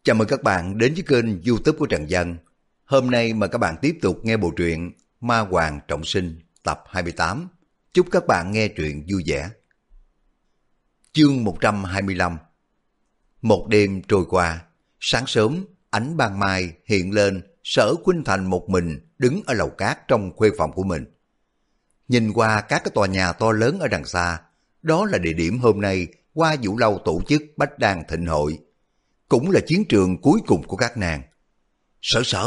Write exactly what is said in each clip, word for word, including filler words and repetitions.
Chào mừng các bạn đến với kênh YouTube của Trần Dân. Hôm nay mời các bạn tiếp tục nghe bộ truyện Ma Hoàng Trọng Sinh tập hai mươi tám. Chúc các bạn nghe truyện vui vẻ. Chương một trăm hai mươi lăm. Một đêm trôi qua, sáng sớm ánh ban mai hiện lên, Sở Khuynh Thành một mình đứng ở lầu cát trong khuê phòng của mình. Nhìn qua các cái tòa nhà to lớn ở đằng xa, đó là địa điểm hôm nay Hoa Vũ Lâu tổ chức Bách Đan Thịnh Hội, cũng là chiến trường cuối cùng của các nàng. Sở sở.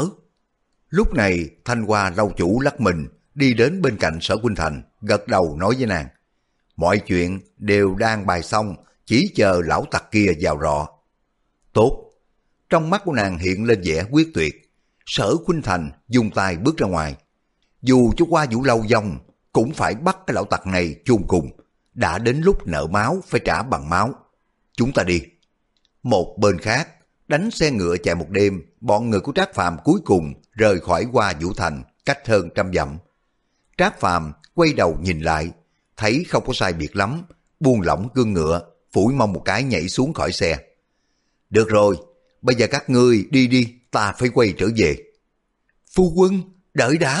Lúc này Thanh Hoa lâu chủ lắc mình đi đến bên cạnh Sở Khuynh Thành, gật đầu nói với nàng. Mọi chuyện đều đang bài xong, chỉ chờ lão tặc kia vào rọ. Tốt. Trong mắt của nàng hiện lên vẻ quyết tuyệt. Sở Khuynh Thành dùng tay bước ra ngoài. Dù cho Hoa Vũ Lâu vong, cũng phải bắt cái lão tặc này chôn cùng. Đã đến lúc nợ máu phải trả bằng máu. Chúng ta đi. Một bên khác, đánh xe ngựa chạy một đêm, bọn người của Trác Phàm cuối cùng rời khỏi Hoa Vũ Thành cách hơn trăm dặm. Trác Phàm quay đầu nhìn lại, thấy không có sai biệt lắm, buông lỏng cương ngựa, phủi mông một cái nhảy xuống khỏi xe. Được rồi, bây giờ các ngươi đi đi, ta phải quay trở về. Phu quân, đợi đã.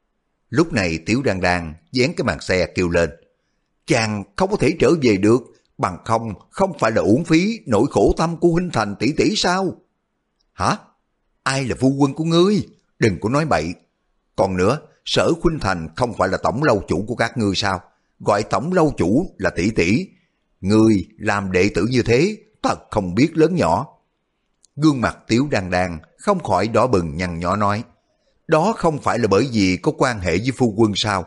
Lúc này Tiểu Đan Đan dán cái màn xe kêu lên. Chàng không có thể trở về được, bằng không không phải là uổng phí nỗi khổ tâm của huynh Thành tỷ tỷ sao? Hả? Ai là phu quân của ngươi? Đừng có nói bậy. Còn nữa, Sở Khuynh Thành không phải là tổng lâu chủ của các ngươi sao? Gọi tổng lâu chủ là tỷ tỷ. Ngươi làm đệ tử như thế, thật không biết lớn nhỏ. Gương mặt Tiểu Đan Đan không khỏi đỏ bừng nhăn nhó nói. Đó không phải là bởi vì có quan hệ với phu quân sao?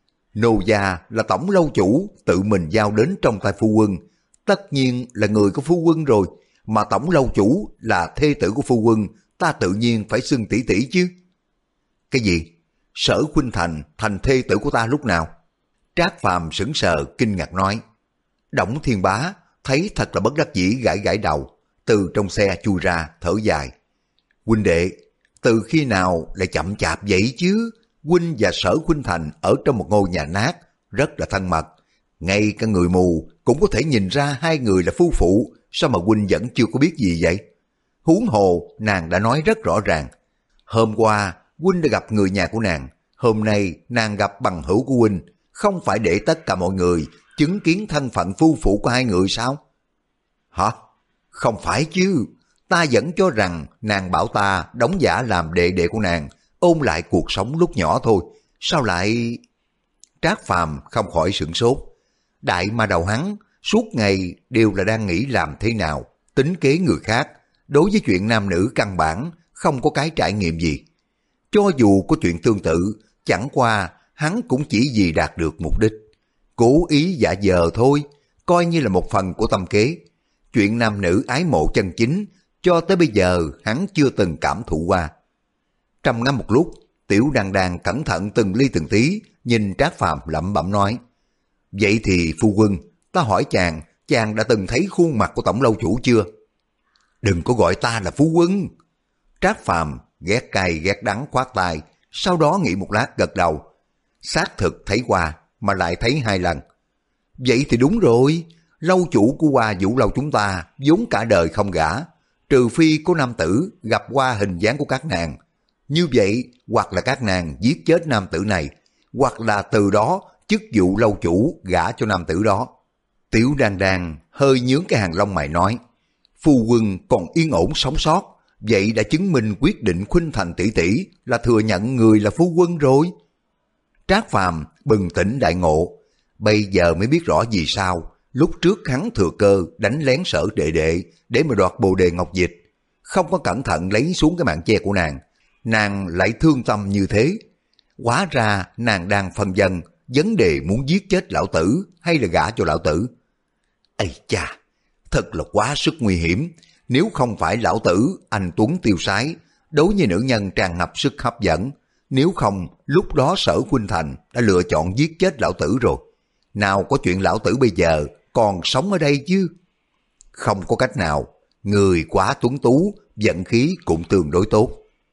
Nô gia là tổng lâu chủ tự mình giao đến trong tay phu quân, tất nhiên là người của phu quân rồi, mà tổng lâu chủ là thê tử của phu quân, ta tự nhiên phải xưng tỷ tỷ chứ. Cái gì? Sở Khuynh Thành thành thê tử của ta lúc nào? Trác Phàm sững sờ kinh ngạc nói. Đổng Thiên Bá thấy thật là bất đắc dĩ, gãi gãi đầu, từ trong xe chui ra thở dài. Huynh đệ, từ khi nào lại chậm chạp vậy chứ? Huynh và Sở Khuynh Thành ở trong một ngôi nhà nát, rất là thân mật. Ngay cả người mù cũng có thể nhìn ra hai người là phu phụ, sao mà Huynh vẫn chưa có biết gì vậy? Huống hồ, nàng đã nói rất rõ ràng. Hôm qua, Huynh đã gặp người nhà của nàng, hôm nay nàng gặp bằng hữu của Huynh, không phải để tất cả mọi người chứng kiến thân phận phu phụ của hai người sao? Hả? Không phải chứ, ta vẫn cho rằng nàng bảo ta đóng giả làm đệ đệ của nàng, ôn lại cuộc sống lúc nhỏ thôi, sao lại... Trác Phàm không khỏi sửng sốt. Đại ma đầu hắn, suốt ngày đều là đang nghĩ làm thế nào, tính kế người khác, đối với chuyện nam nữ căn bản, không có cái trải nghiệm gì. Cho dù có chuyện tương tự, chẳng qua hắn cũng chỉ vì đạt được mục đích. Cố ý giả vờ thôi, coi như là một phần của tâm kế. Chuyện nam nữ ái mộ chân chính, cho tới bây giờ hắn chưa từng cảm thụ qua. Trầm ngâm một lúc, Tiểu Đan Đan cẩn thận từng ly từng tí, nhìn Trác Phàm lẩm bẩm nói. Vậy thì phu quân, ta hỏi chàng, chàng đã từng thấy khuôn mặt của tổng lâu chủ chưa? Đừng có gọi ta là phu quân. Trác Phàm ghét cay ghét đắng khoát tay, sau đó nghĩ một lát gật đầu. Xác thực thấy qua, mà lại thấy hai lần. Vậy thì đúng rồi, lâu chủ của Hoa Vũ Lâu chúng ta vốn cả đời không gả, trừ phi có nam tử gặp qua hình dáng của các nàng. Như vậy, hoặc là các nàng giết chết nam tử này, hoặc là từ đó chức vụ lâu chủ gả cho nam tử đó. Tiểu Đan Đan hơi nhướng cái hàng lông mày nói, phu quân còn yên ổn sống sót, vậy đã chứng minh quyết định Khuynh Thành tỷ tỷ là thừa nhận người là phu quân rồi. Trác Phàm bừng tỉnh đại ngộ, bây giờ mới biết rõ vì sao lúc trước hắn thừa cơ đánh lén Sở đệ đệ để mà đoạt bồ đề ngọc dịch, không có cẩn thận lấy xuống cái màn che của nàng, nàng lại thương tâm như thế. Hóa ra nàng đang phân vân vấn đề muốn giết chết lão tử hay là gả cho lão tử. Ây cha, thật là quá sức nguy hiểm. Nếu không phải lão tử anh tuấn tiêu sái, đối với nữ nhân tràn ngập sức hấp dẫn, nếu không lúc đó Sở Khuynh Thành đã lựa chọn giết chết lão tử rồi. Nào có chuyện lão tử bây giờ còn sống ở đây chứ. Không có cách nào, người quá tuấn tú, vận khí cũng tương đối tốt.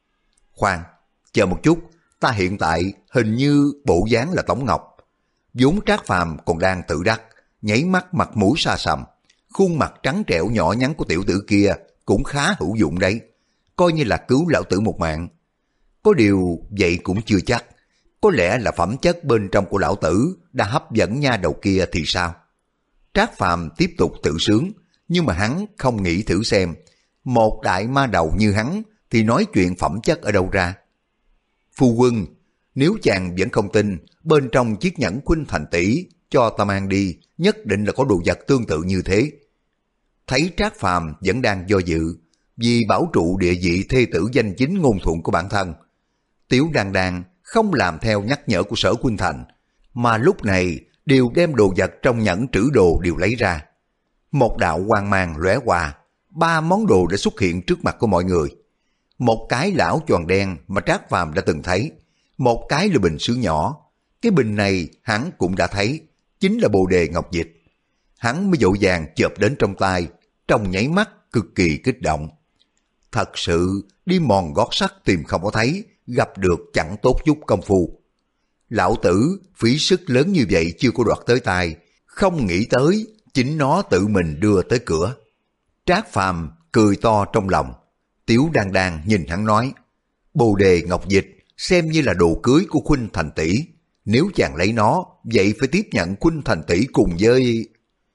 Khoan, chờ một chút, ta hiện tại hình như bộ dáng là Tống Ngọc. Vốn Trác Phàm còn đang tự đắc, nháy mắt mặt mũi xa sầm, khuôn mặt trắng trẻo nhỏ nhắn của tiểu tử kia cũng khá hữu dụng đấy, coi như là cứu lão tử một mạng. Có điều vậy cũng chưa chắc, có lẽ là phẩm chất bên trong của lão tử đã hấp dẫn nha đầu kia thì sao? Trác Phàm tiếp tục tự sướng, nhưng mà hắn không nghĩ thử xem, một đại ma đầu như hắn thì nói chuyện phẩm chất ở đâu ra. Phu quân, nếu chàng vẫn không tin, bên trong chiếc nhẫn khuynh thành tỷ cho ta mang đi, nhất định là có đồ vật tương tự như thế. Thấy Trác Phàm vẫn đang do dự, vì bảo trụ địa vị thê tử danh chính ngôn thuận của bản thân, Tiểu Đan Đan không làm theo nhắc nhở của Sở Khuynh Thành, mà lúc này đều đem đồ vật trong nhẫn trữ đồ đều lấy ra. Một đạo quang mang lóe qua, ba món đồ đã xuất hiện trước mặt của mọi người. Một cái lão tròn đen mà Trác Phàm đã từng thấy, một cái là bình sứ nhỏ. Cái bình này hắn cũng đã thấy, chính là bồ đề ngọc dịch. Hắn mới dội vàng chộp đến trong tay, trong nháy mắt cực kỳ kích động. Thật sự đi mòn gót sắt tìm không có thấy, gặp được chẳng tốt chút công phu. Lão tử phí sức lớn như vậy chưa có đoạt tới tay, không nghĩ tới chính nó tự mình đưa tới cửa. Trác Phàm cười to trong lòng. Tiểu Đan Đan nhìn hắn nói, bồ đề ngọc dịch xem như là đồ cưới của Khuynh Thành tỷ, nếu chàng lấy nó, vậy phải tiếp nhận Khuynh Thành tỷ cùng với...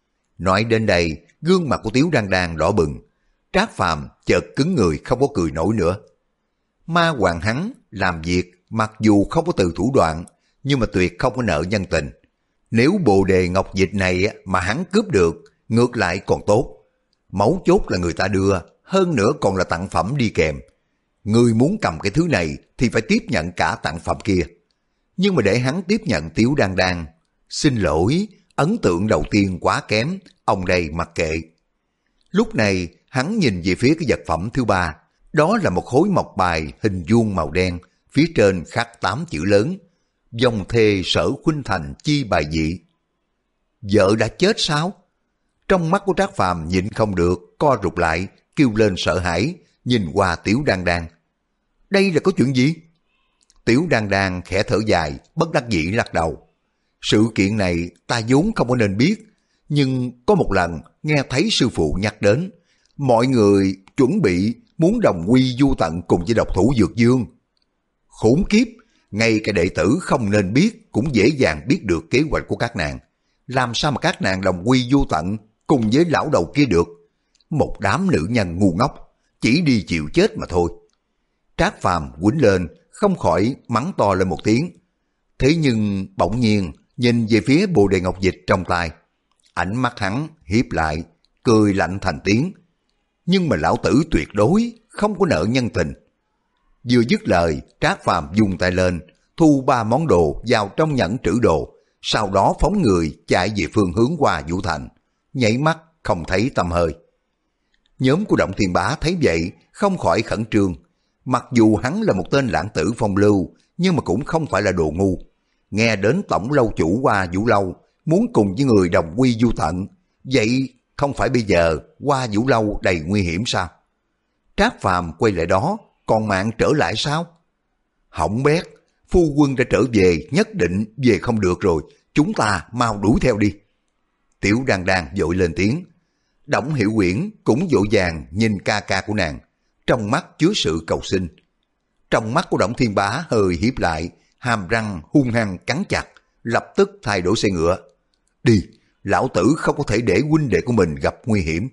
Nói đến đây, gương mặt của Tiểu Đan Đan đỏ bừng. Trác Phàm chợt cứng người không có cười nổi nữa. Ma hoàng hắn làm việc mặc dù không có từ thủ đoạn, nhưng mà tuyệt không có nợ nhân tình. Nếu bồ đề ngọc dịch này mà hắn cướp được, ngược lại còn tốt. Mấu chốt là người ta đưa, hơn nữa còn là tặng phẩm đi kèm. Người muốn cầm cái thứ này thì phải tiếp nhận cả tặng phẩm kia. Nhưng mà để hắn tiếp nhận Tiểu Đan Đan, xin lỗi, ấn tượng đầu tiên quá kém, ông đây mặc kệ. Lúc này hắn nhìn về phía cái vật phẩm thứ ba, đó là một khối mộc bài hình vuông màu đen, phía trên khắc tám chữ lớn, dòng thê Sở Khuynh Thành chi bài dị. Vợ đã chết sao? Trong mắt của Trác Phàm nhịn không được, co rụt lại, kêu lên sợ hãi, nhìn qua Tiểu Đan Đan. Đây là có chuyện gì? Tiểu Đan Đan khẽ thở dài, bất đắc dĩ lắc đầu. Sự kiện này ta vốn không có nên biết, nhưng có một lần nghe thấy sư phụ nhắc đến, mọi người chuẩn bị muốn đồng quy vu tận cùng với độc thủ Dược Dương. Khốn kiếp, ngay cả đệ tử không nên biết cũng dễ dàng biết được kế hoạch của các nàng. Làm sao mà các nàng đồng quy vu tận cùng với lão đầu kia được? Một đám nữ nhân ngu ngốc, chỉ đi chịu chết mà thôi. Trác Phàm quýnh lên, không khỏi mắng to lên một tiếng. Thế nhưng bỗng nhiên nhìn về phía bồ đề ngọc dịch trong tay, ánh mắt hắn hiếp lại, cười lạnh thành tiếng. Nhưng mà lão tử tuyệt đối không có nợ nhân tình. Vừa dứt lời, Trác Phàm dùng tay lên, thu ba món đồ vào trong nhẫn trữ đồ, sau đó phóng người chạy về phương hướng Hoa Vũ Thành, nhảy mắt không thấy tăm hơi. Nhóm của Động Thiên Bá thấy vậy không khỏi khẩn trương. Mặc dù hắn là một tên lãng tử phong lưu, nhưng mà cũng không phải là đồ ngu. Nghe đến tổng lâu chủ Hoa Vũ Lâu muốn cùng với người đồng quy vu tận, vậy không phải bây giờ Hoa Vũ Lâu đầy nguy hiểm sao? Trác Phàm quay lại đó, còn mạng trở lại sao? Hỏng bét, phu quân đã trở về, nhất định về không được rồi, chúng ta mau đuổi theo đi. Tiểu Đan Đan vội lên tiếng. Đổng Hiểu Uyển cũng vội vàng nhìn ca ca của nàng, trong mắt chứa sự cầu xin. Trong mắt của Động Thiên Bá hơi hiếp lại, hàm răng hung hăng cắn chặt, lập tức thay đổi xe ngựa. Đi, lão tử không có thể để huynh đệ của mình gặp nguy hiểm.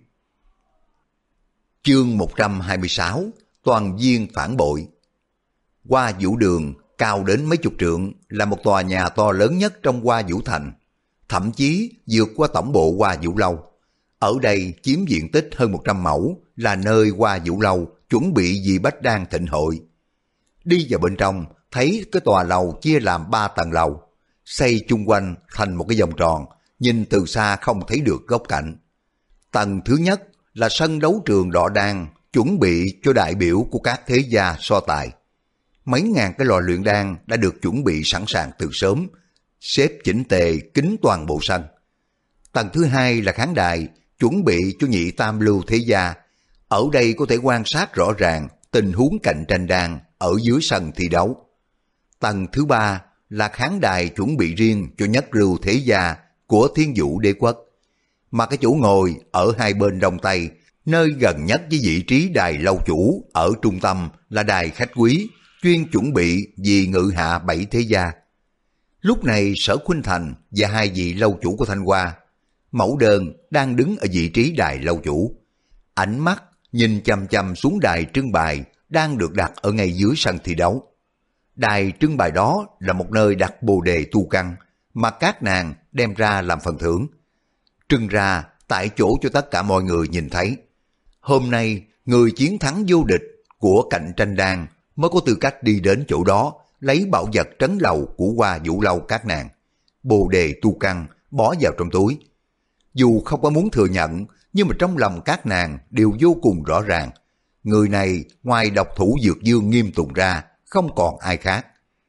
Chương một trăm hai mươi sáu, toàn viên phản bội. Hoa Vũ Đường cao đến mấy chục trượng, là một tòa nhà to lớn nhất trong Hoa Vũ Thành, thậm chí vượt qua tổng bộ Hoa Vũ Lâu. Ở đây chiếm diện tích hơn một trăm mẫu, là nơi Hoa Vũ Lâu chuẩn bị vì Bách Đan thịnh hội. Đi vào bên trong, thấy cái tòa lầu chia làm ba tầng lầu, xây chung quanh thành một cái vòng tròn, nhìn từ xa không thấy được góc cạnh. Tầng thứ nhất là sân đấu trường đọ đan, chuẩn bị cho đại biểu của các thế gia so tài. Mấy ngàn cái lò luyện đan đã được chuẩn bị sẵn sàng từ sớm, xếp chỉnh tề kín toàn bộ sân. Tầng thứ hai là khán đài, chuẩn bị cho nhị tam lưu thế gia. Ở đây có thể quan sát rõ ràng tình huống cạnh tranh đan ở dưới sân thi đấu. Tầng thứ ba là khán đài chuẩn bị riêng cho nhất lưu thế gia của Thiên Vũ Đế Quốc. Mà cái chỗ ngồi ở hai bên đông tây Nơi gần nhất với vị trí đài lâu chủ ở trung tâm là đài khách quý, chuyên chuẩn bị vì ngự hạ bảy thế gia. Lúc này Sở Khuynh Thành và hai vị lâu chủ của Thanh Hoa, Mẫu Đơn đang đứng ở vị trí đài lâu chủ. Ánh mắt nhìn chăm chăm xuống đài trưng bày đang được đặt ở ngay dưới sân thi đấu. Đài trưng bày đó là một nơi đặt bồ đề tu căn mà các nàng đem ra làm phần thưởng. Trưng ra tại chỗ cho tất cả mọi người nhìn thấy. Hôm nay, người chiến thắng vô địch của cạnh tranh đan mới có tư cách đi đến chỗ đó lấy bảo vật trấn lầu của Hoa Vũ Lâu các nàng. Bồ đề tu căn bỏ vào trong túi. Dù không có muốn thừa nhận, nhưng mà trong lòng các nàng đều vô cùng rõ ràng. Người này ngoài độc thủ Dược Dương Nghiêm Tùng ra, không còn ai khác.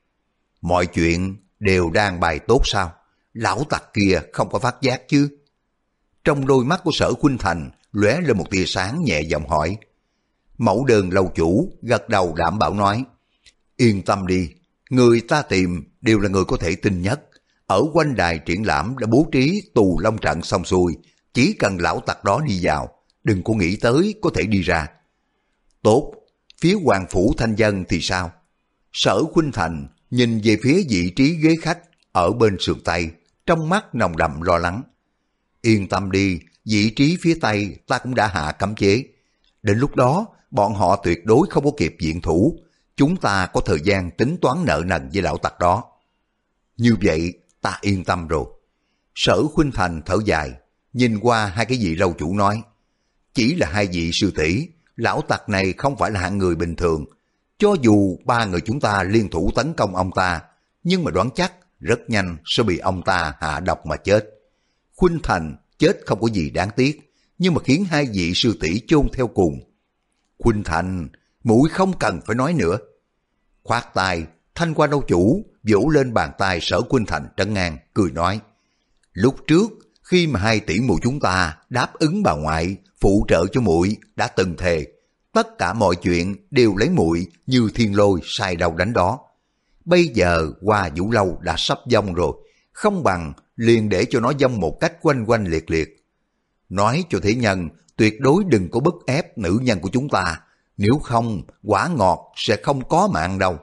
Mọi chuyện đều đang bài tốt sao? Lão tặc kia không có phát giác chứ? Trong đôi mắt của Sở Khuynh Thành lóe lên một tia sáng, nhẹ giọng hỏi. Mẫu Đơn lâu chủ gật đầu đảm bảo nói, yên tâm đi, người ta tìm đều là người có thể tin nhất. Ở quanh đài triển lãm đã bố trí tù long trận xong xuôi, chỉ cần lão tặc đó đi vào, đừng có nghĩ tới có thể đi ra. Tốt, phía Hoàng Phủ Thanh Dân thì sao? Sở Khuynh Thành nhìn về phía vị trí ghế khách ở bên sườn Tây, trong mắt nồng đậm lo lắng. Yên tâm đi, vị trí phía Tây ta cũng đã hạ cấm chế. Đến lúc đó, bọn họ tuyệt đối không có kịp diện thủ. Chúng ta có thời gian tính toán nợ nần với lão tặc đó. Như vậy, ta yên tâm rồi. Sở Khuynh Thành thở dài, nhìn qua hai cái vị lâu chủ nói. Chỉ là hai vị sư tỷ, lão tặc này không phải là hạng người bình thường. Cho dù ba người chúng ta liên thủ tấn công ông ta, nhưng mà đoán chắc rất nhanh sẽ bị ông ta hạ độc mà chết. Khuynh Thành chết không có gì đáng tiếc, nhưng mà khiến hai vị sư tỷ chôn theo cùng. Khuynh Thành, muội không cần phải nói nữa. Khoát tay, Thanh Hoa lâu chủ vỗ lên bàn tay Sở Khuynh Thành trấn ngang, cười nói. Lúc trước, khi mà hai tỷ muội chúng ta đáp ứng bà ngoại, phụ trợ cho muội đã từng thề, tất cả mọi chuyện đều lấy muội như thiên lôi sai đâu đánh đó. Bây giờ Hoa Vũ Lâu đã sắp vong rồi, không bằng liền để cho nó vong một cách quanh quanh liệt liệt. Nói cho thế nhân, tuyệt đối đừng có bức ép nữ nhân của chúng ta, nếu không quả ngọt sẽ không có mạng đâu.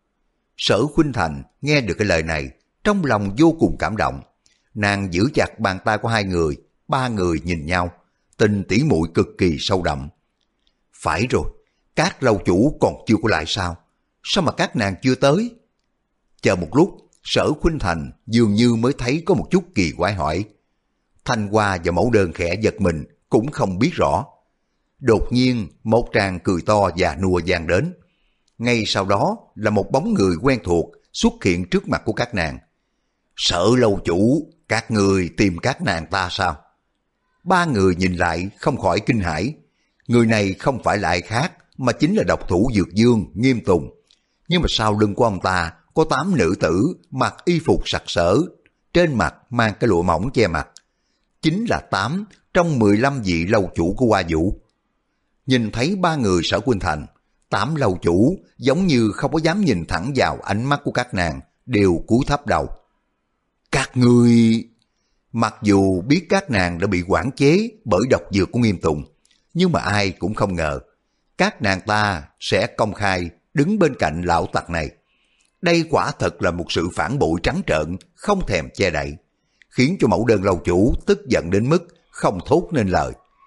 Sở Khuynh Thành nghe được cái lời này, trong lòng vô cùng cảm động. Nàng giữ chặt bàn tay của hai người, ba người nhìn nhau, tình tỉ muội cực kỳ sâu đậm. Phải rồi, các lâu chủ còn chưa có lại sao? Sao mà các nàng chưa tới? Chờ một lúc, Sở Khuynh Thành dường như mới thấy có một chút kỳ quái hỏi. Thanh Hoa và Mẫu Đơn khẽ giật mình, cũng không biết rõ. Đột nhiên, một tràng cười to và nua vang đến. Ngay sau đó là một bóng người quen thuộc xuất hiện trước mặt của các nàng. Sở lâu chủ, các người tìm các nàng ta sao? Ba người nhìn lại không khỏi kinh hãi. Người này không phải là ai khác mà chính là độc thủ Dược Dương Nghiêm Tùng. Nhưng mà sau lưng của ông ta có tám nữ tử mặc y phục sặc sỡ, trên mặt mang cái lụa mỏng che mặt. Chính là tám trong mười lăm vị lâu chủ của Hoa Vũ. Nhìn thấy ba người Sở Khuynh Thành, tám lâu chủ giống như không có dám nhìn thẳng vào ánh mắt của các nàng, đều cúi thấp đầu. Các ngươi... Mặc dù biết các nàng đã bị quản chế bởi độc dược của Nghiêm Tùng, nhưng mà ai cũng không ngờ các nàng ta sẽ công khai đứng bên cạnh lão tặc này. Đây quả thật là một sự phản bội trắng trợn, không thèm che đậy, khiến cho Mẫu Đơn lâu chủ tức giận đến mức không thốt nên lời.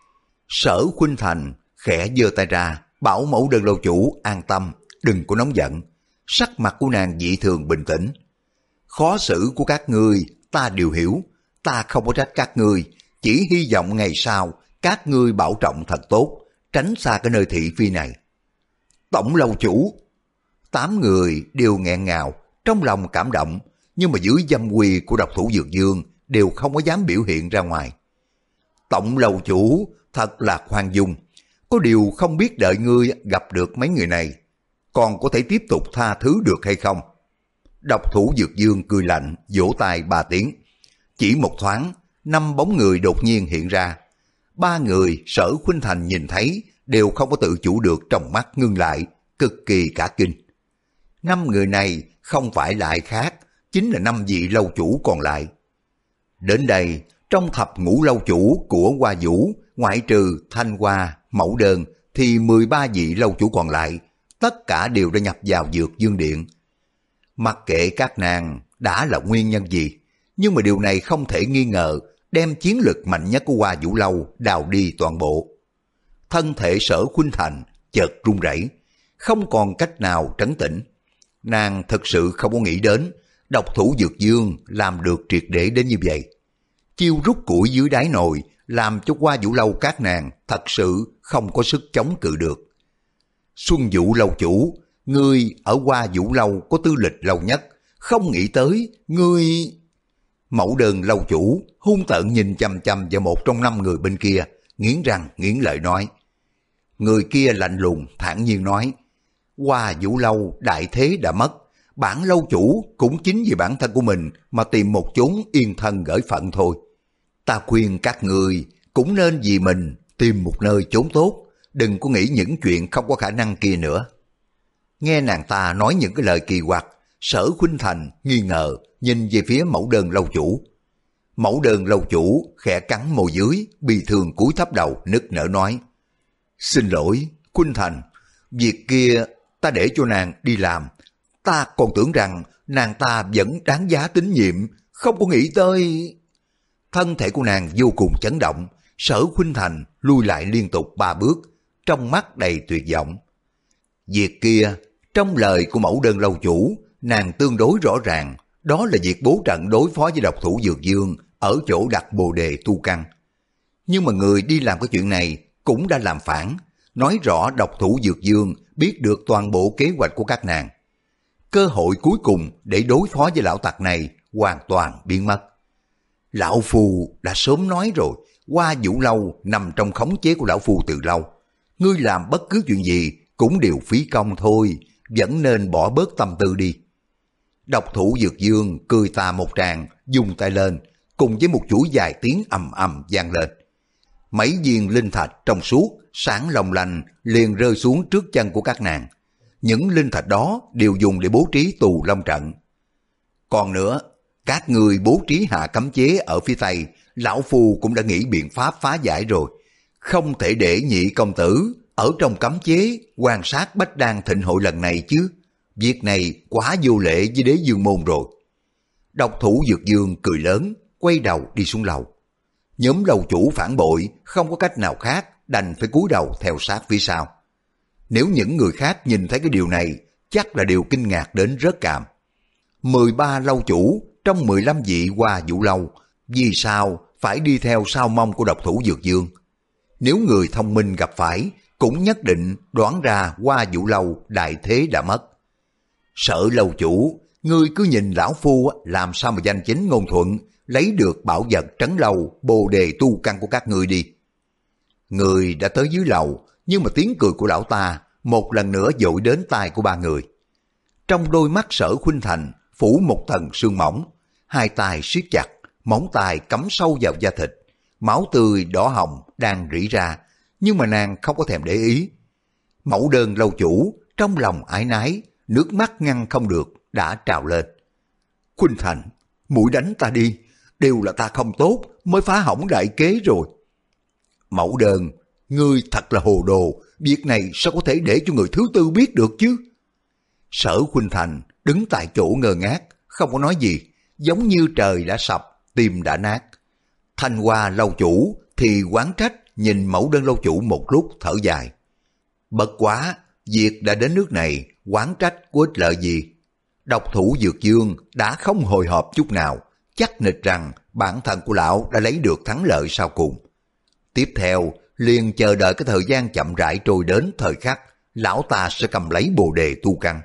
Sở Khuynh Thành khẽ giơ tay ra, bảo Mẫu Đơn lâu chủ an tâm, đừng có nóng giận. Sắc mặt của nàng dị thường bình tĩnh. Khó xử của các ngươi ta đều hiểu, ta không có trách các ngươi, chỉ hy vọng ngày sau các ngươi bảo trọng thật tốt, tránh xa cái nơi thị phi này. Tổng lâu chủ, tám người đều nghẹn ngào, trong lòng cảm động, nhưng mà dưới dâm uy của độc thủ Dược Dương đều không có dám biểu hiện ra ngoài. Tổng lâu chủ thật là khoan dung, có điều không biết đợi ngươi gặp được mấy người này, còn có thể tiếp tục tha thứ được hay không? Độc thủ Dược Dương cười lạnh, vỗ tay ba tiếng. Chỉ một thoáng, năm bóng người đột nhiên hiện ra. Ba người Sở Khuynh Thành nhìn thấy đều không có tự chủ được, trong mắt ngưng lại, cực kỳ cả kinh. Năm người này không phải là ai khác, chính là năm vị lâu chủ còn lại. Đến đây, trong thập ngũ lâu chủ của Hoa Vũ ngoại trừ Thanh Hoa, Mẫu Đơn thì mười ba vị lâu chủ còn lại, tất cả đều đã nhập vào Dược Dương Điện. Mặc kệ các nàng đã là nguyên nhân gì, nhưng mà điều này không thể nghi ngờ đem chiến lực mạnh nhất của Hoa Vũ Lâu đào đi toàn bộ. Thân thể Sở Khuynh Thành chợt run rẩy, không còn cách nào trấn tĩnh. Nàng thực sự không có nghĩ đến độc thủ Dược Dương làm được triệt để đến như vậy. Chiêu rút củi dưới đáy nồi làm cho Hoa Vũ Lâu các nàng thật sự không có sức chống cự được. Xuân Vũ lâu chủ, ngươi ở Hoa Vũ Lâu có tư lịch lâu nhất, không nghĩ tới ngươi... Mẫu Đơn lâu chủ hung tợn nhìn chăm chăm vào một trong năm người bên kia, nghiến răng nghiến lợi nói. Người kia lạnh lùng thản nhiên nói, Hoa Vũ Lâu đại thế đã mất, bản lâu chủ cũng chính vì bản thân của mình mà tìm một chốn yên thân gởi phận thôi. Ta khuyên các người cũng nên vì mình tìm một nơi chốn tốt, đừng có nghĩ những chuyện không có khả năng kia nữa. Nghe nàng ta nói những cái lời kỳ quặc, Sở Khuynh Thành nghi ngờ nhìn về phía Mẫu Đơn lâu chủ. Mẫu Đơn lâu chủ khẽ cắn môi dưới, bi thường cúi thấp đầu nức nở nói, xin lỗi Khuynh Thành, việc kia ta để cho nàng đi làm, ta còn tưởng rằng nàng ta vẫn đáng giá tín nhiệm, không có nghĩ tới... Thân thể của nàng vô cùng chấn động, Sở Khuynh Thành lui lại liên tục ba bước, trong mắt đầy tuyệt vọng. Việc kia, trong lời của Mẫu Đơn lâu chủ, nàng tương đối rõ ràng, đó là việc bố trận đối phó với độc thủ Dược Dương ở chỗ đặt bồ đề tu căn. Nhưng mà người đi làm cái chuyện này cũng đã làm phản, nói rõ độc thủ Dược Dương biết được toàn bộ kế hoạch của các nàng. Cơ hội cuối cùng để đối phó với lão tặc này hoàn toàn biến mất. Lão Phu đã sớm nói rồi, Hoa Vũ Lâu nằm trong khống chế của lão Phu từ lâu. Ngươi làm bất cứ chuyện gì cũng đều phí công thôi, vẫn nên bỏ bớt tâm tư đi. Độc thủ Dược Dương cười tà một tràng, dùng tay lên, cùng với một chuỗi dài tiếng ầm ầm vang lên. Mấy viên linh thạch trong suốt, sáng long lanh liền rơi xuống trước chân của các nàng. Những linh thạch đó đều dùng để bố trí tù long trận. Còn nữa, các người bố trí hạ cấm chế ở phía Tây, lão Phu cũng đã nghĩ biện pháp phá giải rồi. Không thể để nhị công tử ở trong cấm chế quan sát Bách Đan thịnh hội lần này chứ. Việc này quá vô lệ với Đế Dương môn rồi. Độc thủ Dược Dương cười lớn, quay đầu đi xuống lầu. Nhóm lầu chủ phản bội không có cách nào khác, đành phải cúi đầu theo sát phía sau. Nếu những người khác nhìn thấy cái điều này, chắc là điều kinh ngạc đến rớt cằm. mười ba lâu chủ trong mười lăm vị Hoa Vũ Lâu, vì sao phải đi theo sao mông của độc thủ Dược Dương? Nếu người thông minh gặp phải, cũng nhất định đoán ra Hoa Vũ Lâu đại thế đã mất. Sở lâu chủ, ngươi cứ nhìn lão Phu làm sao mà danh chính ngôn thuận, lấy được bảo vật trấn lâu bồ đề tu căn của các ngươi đi. Người đã tới dưới lầu, nhưng mà tiếng cười của lão ta một lần nữa dội đến tai của ba người. Trong đôi mắt Sở Khuynh Thành phủ một tầng sương mỏng, hai tay siết chặt, móng tay cắm sâu vào da thịt, máu tươi đỏ hồng đang rỉ ra, nhưng mà nàng không có thèm để ý. Mẫu Đơn lâu chủ trong lòng ái nái, nước mắt ngăn không được đã trào lên. Khuynh Thành, muội đánh ta đi, đều là ta không tốt mới phá hỏng đại kế rồi. Mẫu Đơn, ngươi thật là hồ đồ, việc này sao có thể để cho người thứ tư biết được chứ? Sở Khuynh Thành đứng tại chỗ ngơ ngác, không có nói gì, giống như trời đã sập, tim đã nát. Thanh Hoa lâu chủ thì oán trách nhìn Mẫu Đơn lâu chủ một lúc thở dài. Bất quá, việc đã đến nước này, oán trách có ích lợi gì? Độc thủ Dược Dương đã không hồi hộp chút nào, chắc nịch rằng bản thân của lão đã lấy được thắng lợi sau cùng. Tiếp theo, liền chờ đợi cái thời gian chậm rãi trôi đến thời khắc, lão ta sẽ cầm lấy bồ đề tu căn.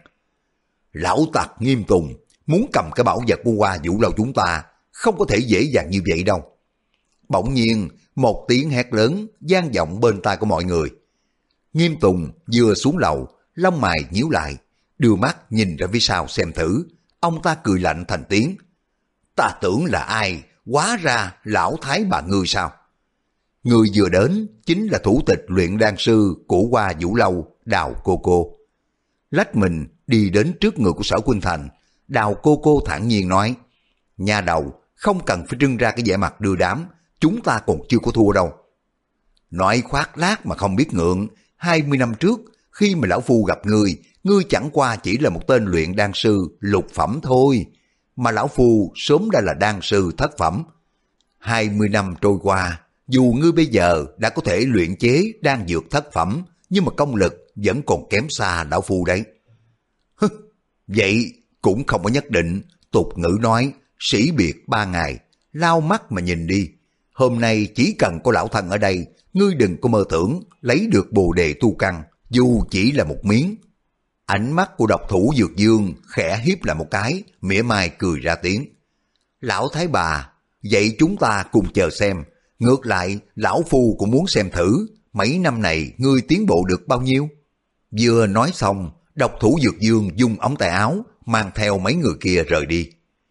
Lão tặc Nghiêm Tùng, muốn cầm cái bảo vật của Hoa Vũ Lâu chúng ta, không có thể dễ dàng như vậy đâu. Bỗng nhiên, một tiếng hét lớn vang vọng bên tai của mọi người. Nghiêm Tùng vừa xuống lầu, lông mày nhíu lại, đưa mắt nhìn ra phía sau xem thử. Ông ta cười lạnh thành tiếng. Ta tưởng là ai, hóa ra lão thái bà ngươi sao? Người vừa đến chính là thủ tịch luyện đan sư của Hoa Vũ Lâu, Đào Cô Cô. Lách mình đi đến trước người của Sở Khuynh Thành, Đào Cô Cô thản nhiên nói, nhà đầu không cần phải trưng ra cái vẻ mặt đưa đám, chúng ta còn chưa có thua đâu. Nói khoác lác mà không biết ngượng, hai mươi năm trước, khi mà lão phu gặp ngươi, ngươi chẳng qua chỉ là một tên luyện đan sư lục phẩm thôi, mà lão phu sớm đã là đan sư thất phẩm. hai mươi năm trôi qua, dù ngươi bây giờ đã có thể luyện chế đan dược thất phẩm, nhưng mà công lực vẫn còn kém xa lão phu đấy. Hứ, vậy cũng không có nhất định. Tục ngữ nói, sĩ biệt ba ngày, lau mắt mà nhìn đi. Hôm nay chỉ cần có lão thân ở đây, ngươi đừng có mơ tưởng lấy được bồ đề tu căn, dù chỉ là một miếng. Ánh mắt của độc thủ Dược Dương khẽ hiếp lại một cái, mỉa mai cười ra tiếng. Lão thái bà, vậy chúng ta cùng chờ xem. Ngược lại, lão phu cũng muốn xem thử, mấy năm này ngươi tiến bộ được bao nhiêu. Vừa nói xong, độc thủ Dược Dương dung ống tay áo, mang theo mấy người kia rời đi.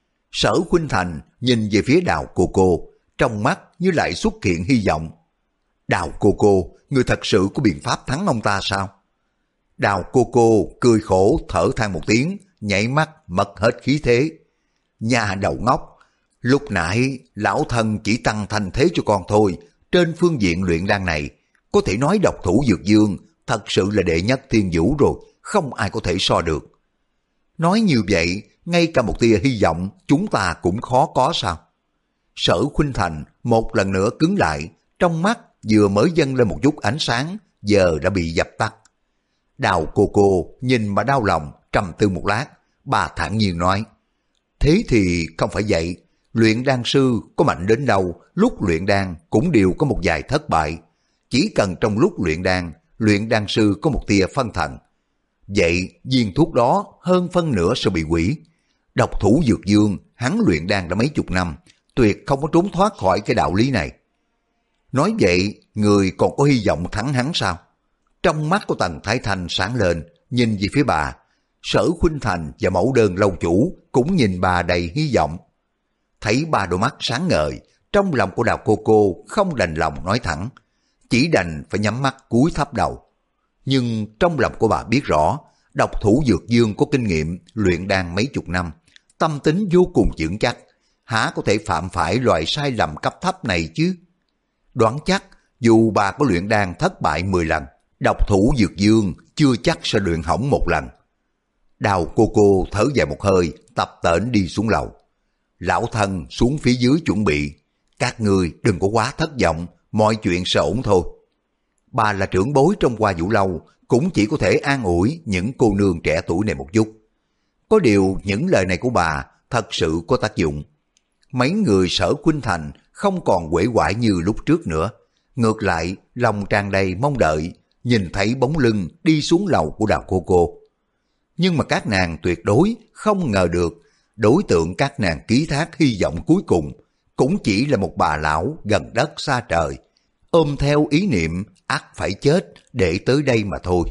Sở Khuynh Thành nhìn về phía Đào Cô Cô, trong mắt như lại xuất hiện hy vọng. Đào Cô Cô, ngươi thật sự có biện pháp thắng ông ta sao? Đào Cô Cô cười khổ thở than một tiếng, nhảy mắt mất hết khí thế. Nhà đầu ngốc, lúc nãy lão thân chỉ tăng thành thế cho con thôi, trên phương diện luyện đan này, có thể nói độc thủ Dược Dương thật sự là đệ nhất thiên vũ rồi, không ai có thể so được. Nói như vậy, ngay cả một tia hy vọng chúng ta cũng khó có sao? Sở Khuynh Thành một lần nữa cứng lại, trong mắt vừa mới dâng lên một chút ánh sáng, giờ đã bị dập tắt. Đào Cô Cô nhìn mà đau lòng, trầm tư một lát, bà thản nhiên nói, thế thì không phải vậy, luyện đan sư có mạnh đến đâu, lúc luyện đan cũng đều có một vài thất bại. Chỉ cần trong lúc luyện đan, luyện đan sư có một tia phân thần, vậy viên thuốc đó hơn phân nửa sẽ bị hủy. Độc thủ Dược Dương, hắn luyện đan đã mấy chục năm, tuyệt không có trốn thoát khỏi cái đạo lý này. Nói vậy, người còn có hy vọng thắng hắn sao? Trong mắt của Tần Thái Thanh sáng lên, nhìn về phía bà. Sở Khuynh Thành và mẫu đơn lâu chủ cũng nhìn bà đầy hy vọng. Thấy ba đôi mắt sáng ngời, trong lòng của Đào Cô Cô không đành lòng nói thẳng, chỉ đành phải nhắm mắt cúi thấp đầu. Nhưng trong lòng của bà biết rõ, độc thủ Dược Dương có kinh nghiệm luyện đan mấy chục năm, tâm tính vô cùng vững chắc, há có thể phạm phải loại sai lầm cấp thấp này chứ? Đoán chắc dù bà có luyện đan thất bại mười lần, độc thủ Dược Dương chưa chắc sẽ luyện hỏng một lần. Đào Cô Cô thở dài một hơi, tập tễnh đi xuống lầu. Lão thân xuống phía dưới chuẩn bị, các ngươi đừng có quá thất vọng, mọi chuyện sẽ ổn thôi. Bà là trưởng bối trong Hoa Vũ Lâu, cũng chỉ có thể an ủi những cô nương trẻ tuổi này một chút. Có điều những lời này của bà thật sự có tác dụng. Mấy người Sở Khuynh Thành không còn uể oải như lúc trước nữa, ngược lại lòng tràn đầy mong đợi, nhìn thấy bóng lưng đi xuống lầu của Đào Cô Cô. Nhưng mà các nàng tuyệt đối không ngờ được, đối tượng các nàng ký thác hy vọng cuối cùng cũng chỉ là một bà lão gần đất xa trời, ôm theo ý niệm ắt phải chết để tới đây mà thôi.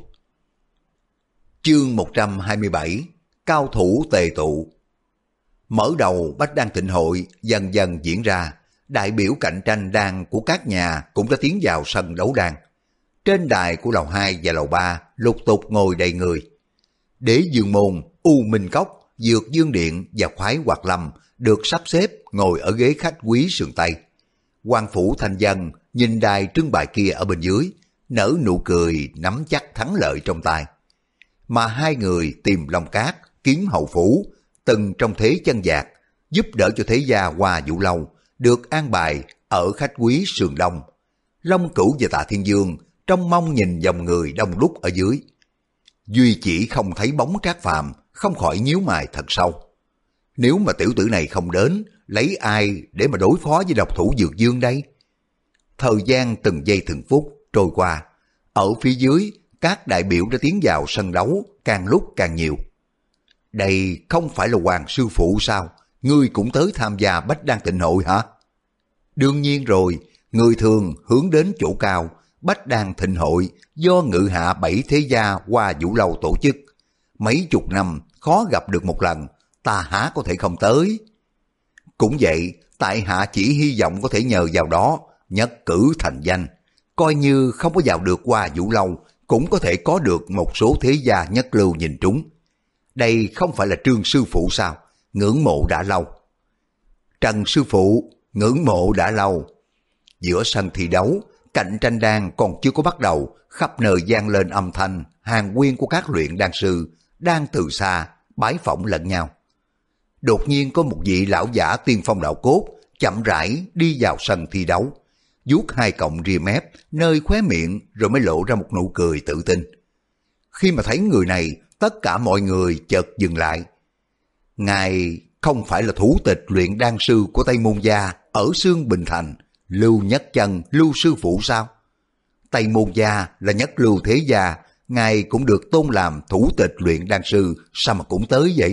Chương một trăm hai mươi bảy, cao thủ tề tụ. Mở đầu Bách Đan Thịnh Hội dần dần diễn ra, đại biểu cạnh tranh đan của các nhà cũng đã tiến vào sân đấu đan. Trên đài của lầu hai và lầu ba lục tục ngồi đầy người. Đế Dương Môn, U Minh Cốc, Dược Dương Điện và Khoái Hoạt Lâm được sắp xếp ngồi ở ghế khách quý sườn Tây. Quan Phủ Thanh Dân nhìn đài trưng bày kia ở bên dưới, nở nụ cười nắm chắc thắng lợi trong tay. Mà hai người Tìm Long Cát, Kiếm Hậu Phủ, từng trong thế chân dạc, giúp đỡ cho thế gia Hoa Vũ Lâu, được an bài ở khách quý sườn Đông. Long Cửu và Tạ Thiên Dương trông mong nhìn dòng người đông đúc ở dưới. Duy chỉ không thấy bóng Trác Phàm, không khỏi nhíu mày thật sâu. Nếu mà tiểu tử này không đến, lấy ai để mà đối phó với độc thủ Dược Dương đây? Thời gian từng giây từng phút trôi qua, ở phía dưới các đại biểu đã tiến vào sân đấu càng lúc càng nhiều. Đây không phải là Hoàng sư phụ sao? Ngươi cũng tới tham gia Bách Đan Thịnh Hội hả? Đương nhiên rồi, người thường hướng đến chỗ cao. Bách Đan Thịnh Hội do ngự hạ bảy thế gia Hoa Vũ Lâu tổ chức. Mấy chục năm khó gặp được một lần, ta há có thể không tới. Cũng vậy, tại hạ chỉ hy vọng có thể nhờ vào đó nhất cử thành danh. Coi như không có vào được Hoa Vũ Lâu, cũng có thể có được một số thế gia nhất lưu nhìn trúng. Đây không phải là Trương sư phụ sao? Ngưỡng mộ đã lâu. Trần sư phụ, ngưỡng mộ đã lâu. Giữa sân thi đấu, cạnh tranh đan còn chưa có bắt đầu, khắp nơi vang lên âm thanh hàng nguyên của các luyện đan sư đang từ xa bái phỏng lẫn nhau. Đột nhiên có một vị lão giả tiên phong đạo cốt chậm rãi đi vào sân thi đấu, vuốt hai cọng ria mép nơi khóe miệng rồi mới lộ ra một nụ cười tự tin. Khi mà thấy người này, tất cả mọi người chợt dừng lại. Ngài không phải là thủ tịch luyện đan sư của Tây Môn Gia ở Xương Bình Thành, Lưu Nhất Chân, Lưu sư phụ sao? Tây Môn Gia là nhất lưu thế gia, ngài cũng được tôn làm thủ tịch luyện đan sư, sao mà cũng tới vậy?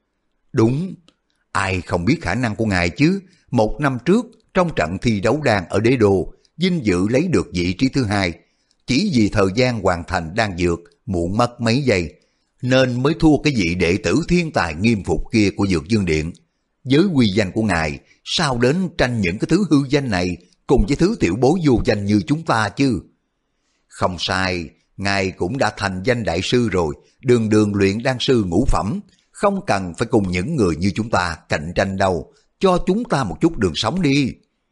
Đúng, ai không biết khả năng của ngài chứ? Một năm trước, trong trận thi đấu đan ở Đế Đô, vinh dự lấy được vị trí thứ hai. Chỉ vì thời gian hoàn thành đan dược muộn mất mấy giây, nên mới thua cái vị đệ tử thiên tài nghiêm phục kia của Dược Dương Điện. Với uy danh của ngài, sao đến tranh những cái thứ hư danh này cùng với thứ tiểu bối vô danh như chúng ta chứ? Không sai, ngài cũng đã thành danh đại sư rồi, đường đường luyện đan sư ngũ phẩm, không cần phải cùng những người như chúng ta cạnh tranh đâu, cho chúng ta một chút đường sống đi.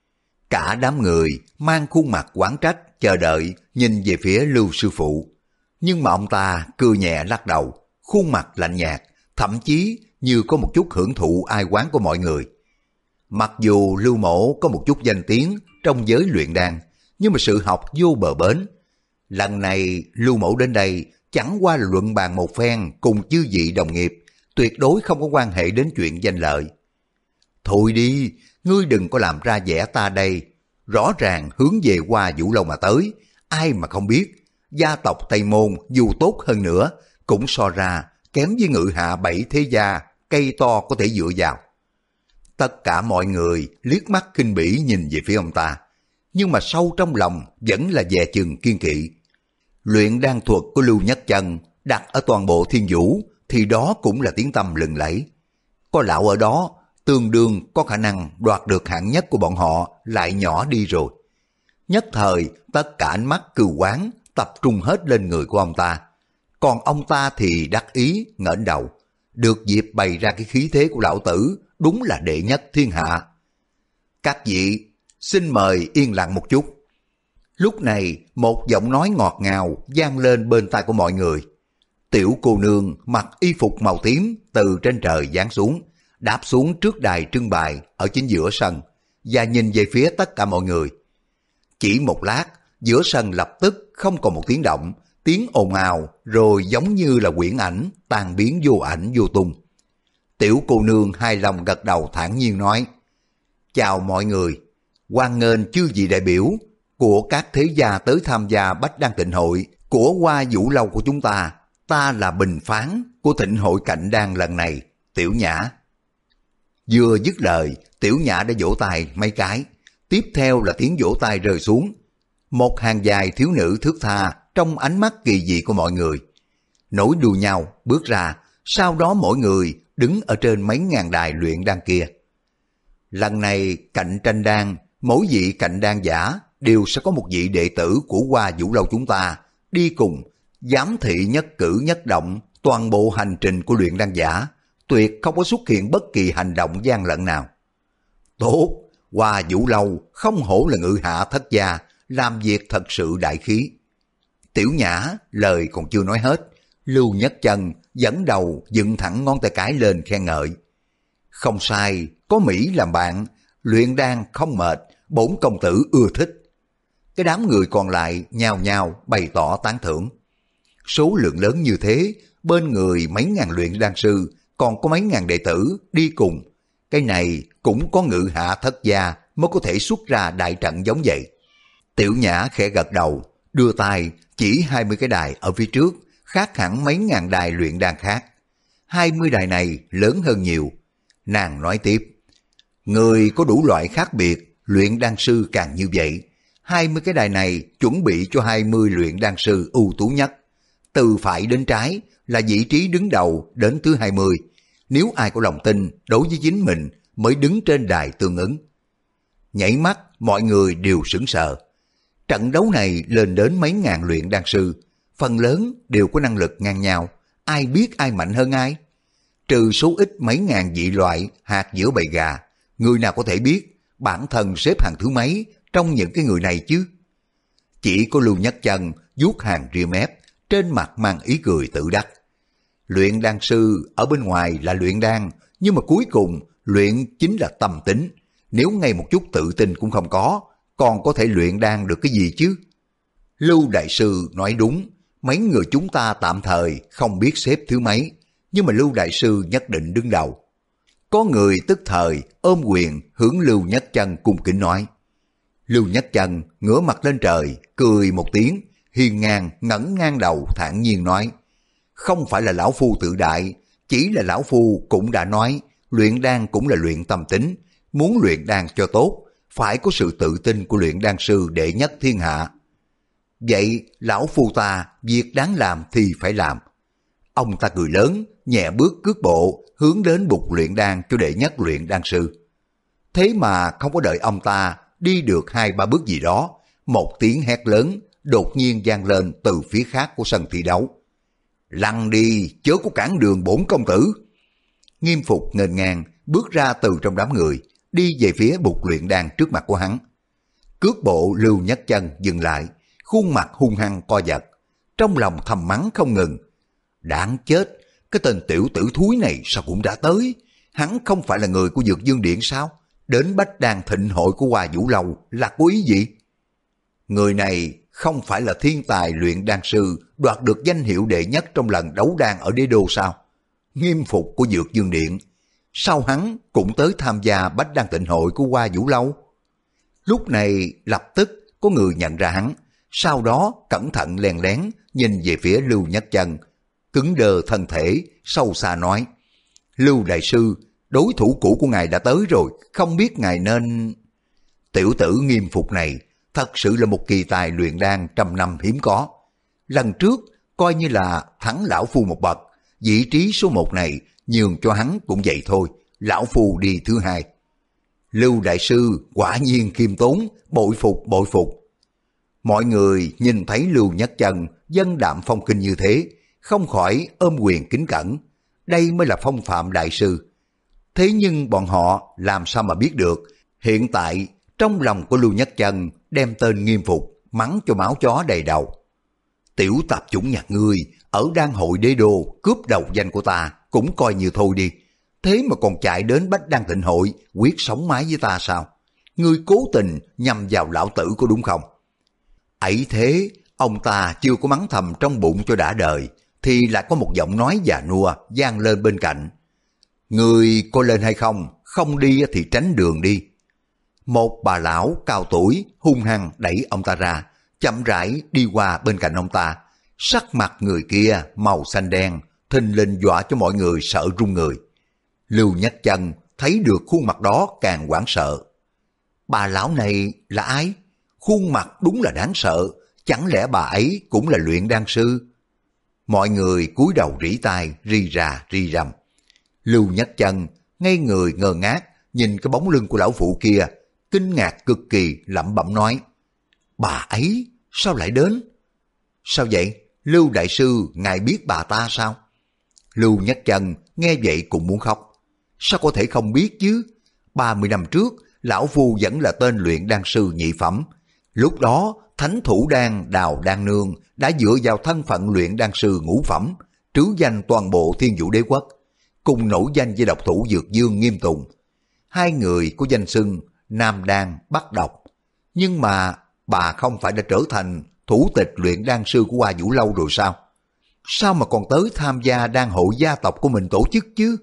Cả đám người mang khuôn mặt oán trách chờ đợi nhìn về phía Lưu sư phụ, nhưng mà ông ta cười nhẹ lắc đầu, khuôn mặt lạnh nhạt, thậm chí như có một chút hưởng thụ ai oán của mọi người. Mặc dù Lưu Mổ có một chút danh tiếng trong giới luyện đan, nhưng mà sự học vô bờ bến. Lần này Lưu Mổ đến đây chẳng qua là luận bàn một phen cùng chư vị đồng nghiệp, tuyệt đối không có quan hệ đến chuyện danh lợi. Thôi đi, ngươi đừng có làm ra vẻ ta đây, rõ ràng hướng về Hoa Vũ Lâu mà tới, ai mà không biết, gia tộc Tây Môn dù tốt hơn nữa, cũng so ra kém với Ngự Hạ bảy thế gia, cây to có thể dựa vào. Tất cả mọi người liếc mắt khinh bỉ nhìn về phía ông ta, nhưng mà sâu trong lòng vẫn là dè chừng kiên kỵ. Luyện đan thuật của Lưu Nhất Chân đặt ở toàn bộ Thiên Vũ thì đó cũng là tiếng tăm lừng lẫy. Có lão ở đó, tương đương có khả năng đoạt được hạng nhất của bọn họ lại nhỏ đi rồi. Nhất thời, tất cả ánh mắt cừu quán tập trung hết lên người của ông ta. Còn ông ta thì đắc ý, ngẩng đầu. Được dịp bày ra cái khí thế của lão tử, đúng là đệ nhất thiên hạ. Các vị, xin mời yên lặng một chút. Lúc này, một giọng nói ngọt ngào vang lên bên tai của mọi người. Tiểu cô nương mặc y phục màu tím từ trên trời giáng xuống, đáp xuống trước đài trưng bày ở chính giữa sân và nhìn về phía tất cả mọi người. Chỉ một lát, giữa sân lập tức không còn một tiếng động, tiếng ồn ào rồi giống như là quyển ảnh tan biến vô ảnh vô tung. Tiểu cô nương hài lòng gật đầu thản nhiên nói: chào mọi người, hoan nghênh chư vị đại biểu của các thế gia tới tham gia Bách Đan Tịnh Hội của Hoa Vũ Lâu của chúng ta. Ta là bình phán của Tịnh Hội Cạnh Đan lần này, Tiểu Nhã. Vừa dứt lời, Tiểu Nhã đã vỗ tay mấy cái, tiếp theo là tiếng vỗ tay rơi xuống. Một hàng dài thiếu nữ thướt tha trong ánh mắt kỳ dị của mọi người, nối đuôi nhau bước ra, sau đó mỗi người đứng ở trên mấy ngàn đài luyện đan kia. Lần này cạnh tranh đan, mỗi vị cạnh đan giả đều sẽ có một vị đệ tử của Hoa Vũ Lâu chúng ta đi cùng, giám thị nhất cử nhất động toàn bộ hành trình của luyện đan giả, tuyệt không có xuất hiện bất kỳ hành động gian lận nào. Tốt, Hoa Vũ Lâu không hổ là Ngự Hạ thất gia, làm việc thật sự đại khí. Tiểu Nhã lời còn chưa nói hết, Lưu Nhất Chân dẫn đầu dựng thẳng ngón tay cái lên khen ngợi. Không sai, có Mỹ làm bạn, luyện đan không mệt, bổn công tử ưa thích. Cái đám người còn lại nhao nhao bày tỏ tán thưởng. Số lượng lớn như thế, bên người mấy ngàn luyện đan sư, còn có mấy ngàn đệ tử đi cùng. Cái này cũng có Ngự Hạ thất gia mới có thể xuất ra đại trận giống vậy. Tiểu Nhã khẽ gật đầu, đưa tay chỉ hai mươi cái đài ở phía trước, khác hẳn mấy ngàn đài luyện đan khác. hai mươi đài này lớn hơn nhiều. Nàng nói tiếp, người có đủ loại khác biệt, luyện đan sư càng như vậy. hai mươi cái đài này chuẩn bị cho hai mươi luyện đan sư ưu tú nhất. Từ phải đến trái là vị trí đứng đầu đến thứ hai mươi. Nếu ai có lòng tin đối với chính mình mới đứng trên đài tương ứng. Nhảy mắt, mọi người đều sững sờ. Trận đấu này lên đến mấy ngàn luyện đan sư, phần lớn đều có năng lực ngang nhau, ai biết ai mạnh hơn ai. Trừ số ít mấy ngàn vị loại hạt giữa bầy gà, người nào có thể biết bản thân xếp hàng thứ mấy trong những cái người này chứ? Chỉ có Lưu Nhất Chân vuốt hàng ria mép, trên mặt mang ý cười tự đắc. Luyện đan sư ở bên ngoài là luyện đan, nhưng mà cuối cùng luyện chính là tâm tính. Nếu ngay một chút tự tin cũng không có, còn có thể luyện đan được cái gì chứ? Lưu đại sư nói đúng, mấy người chúng ta tạm thời không biết xếp thứ mấy, nhưng mà Lưu đại sư nhất định đứng đầu. Có người tức thời ôm quyền hướng Lưu Nhất Chân cung kính nói. Lưu Nhất Chân ngửa mặt lên trời, cười một tiếng, hiên ngang ngẩng ngang đầu thản nhiên nói, không phải là lão phu tự đại, chỉ là lão phu cũng đã nói, luyện đan cũng là luyện tâm tính, muốn luyện đan cho tốt, phải có sự tự tin của luyện đan sư đệ nhất thiên hạ. Vậy lão phu ta việc đáng làm thì phải làm. Ông ta cười lớn, nhẹ bước cước bộ hướng đến bục luyện đan cho đệ nhất luyện đan sư. Thế mà không có đợi ông ta đi được hai ba bước gì đó, một tiếng hét lớn đột nhiên vang lên từ phía khác của sân thi đấu. Lăn đi, chớ có cản đường bổn công tử. Nghiêm Phục nghênh ngang bước ra từ trong đám người, đi về phía bục luyện đan trước mặt của hắn. Cước bộ Lưu Nhất Chân dừng lại, khuôn mặt hung hăng co giật, trong lòng thầm mắng không ngừng. Đáng chết, cái tên tiểu tử thúi này sao cũng đã tới? Hắn không phải là người của Dược Dương Điện sao? Đến Bách Đan thịnh hội của Hoa Vũ Lâu là có ý gì? Người này không phải là thiên tài luyện đan sư đoạt được danh hiệu đệ nhất trong lần đấu đan ở đế đô sao? Nghiêm Phục của Dược Dương Điện, sao hắn cũng tới tham gia Bách Đan thịnh hội của Hoa Vũ Lâu? Lúc này lập tức có người nhận ra hắn, sau đó cẩn thận lén lén nhìn về phía Lưu Nhất Chân, cứng đờ thân thể, sâu xa nói, Lưu đại sư, đối thủ cũ của ngài đã tới rồi, không biết ngài nên... Tiểu tử Nghiêm Phục này thật sự là một kỳ tài luyện đan trăm năm hiếm có. Lần trước coi như là thắng lão phu một bậc, vị trí số một này nhường cho hắn cũng vậy thôi, lão phu đi thứ hai. Lưu đại sư quả nhiên khiêm tốn, bội phục bội phục. Mọi người nhìn thấy Lưu Nhất Chân dân đạm phong kinh như thế, không khỏi ôm quyền kính cẩn. Đây mới là phong phạm đại sư. Thế nhưng bọn họ làm sao mà biết được, hiện tại trong lòng của Lưu Nhất Chân đem tên Nghiêm Phục mắng cho máu chó đầy đầu. Tiểu tạp chủng nhà ngươi ở đan hội đế đô cướp đầu danh của ta cũng coi như thôi đi, thế mà còn chạy đến Bách Đan thịnh hội quyết sống mái với ta sao? Ngươi cố tình nhằm vào lão tử có đúng không? Ấy thế, ông ta chưa có mắng thầm trong bụng cho đã đời, thì lại có một giọng nói già nua vang lên bên cạnh. Ngươi có lên hay không? Không đi thì tránh đường đi. Một bà lão cao tuổi hung hăng đẩy ông ta ra, chậm rãi đi qua bên cạnh ông ta. Sắc mặt người kia màu xanh đen, thình lình dọa cho mọi người sợ run người. Lưu Nhất Chân thấy được khuôn mặt đó càng hoảng sợ. Bà lão này là ai? Khuôn mặt đúng là đáng sợ, chẳng lẽ bà ấy cũng là luyện đan sư? Mọi người cúi đầu rỉ tai, ri ra ri rầm. Lưu Nhất Chân ngây người ngơ ngác nhìn cái bóng lưng của lão phụ kia, kinh ngạc cực kỳ, lẩm bẩm nói, bà ấy sao lại đến? Sao vậy? Lưu đại sư, ngài biết bà ta sao? Lưu Nhất Chân nghe vậy cũng muốn khóc. Sao có thể không biết chứ? Ba mươi năm trước, lão phu vẫn là tên luyện đan sư nhị phẩm. Lúc đó, thánh thủ đan Đào Đan Nương đã dựa vào thân phận luyện đan sư ngũ phẩm, trứ danh toàn bộ Thiên Vũ Đế Quốc, cùng nổi danh với độc thủ Dược Dương Nghiêm Tùng. Hai người có danh xưng Nam Đan Bắc Độc. Nhưng mà bà không phải đã trở thành thủ tịch luyện đan sư của Hoa Vũ Lâu rồi sao? Sao mà còn tới tham gia đan hội gia tộc của mình tổ chức chứ?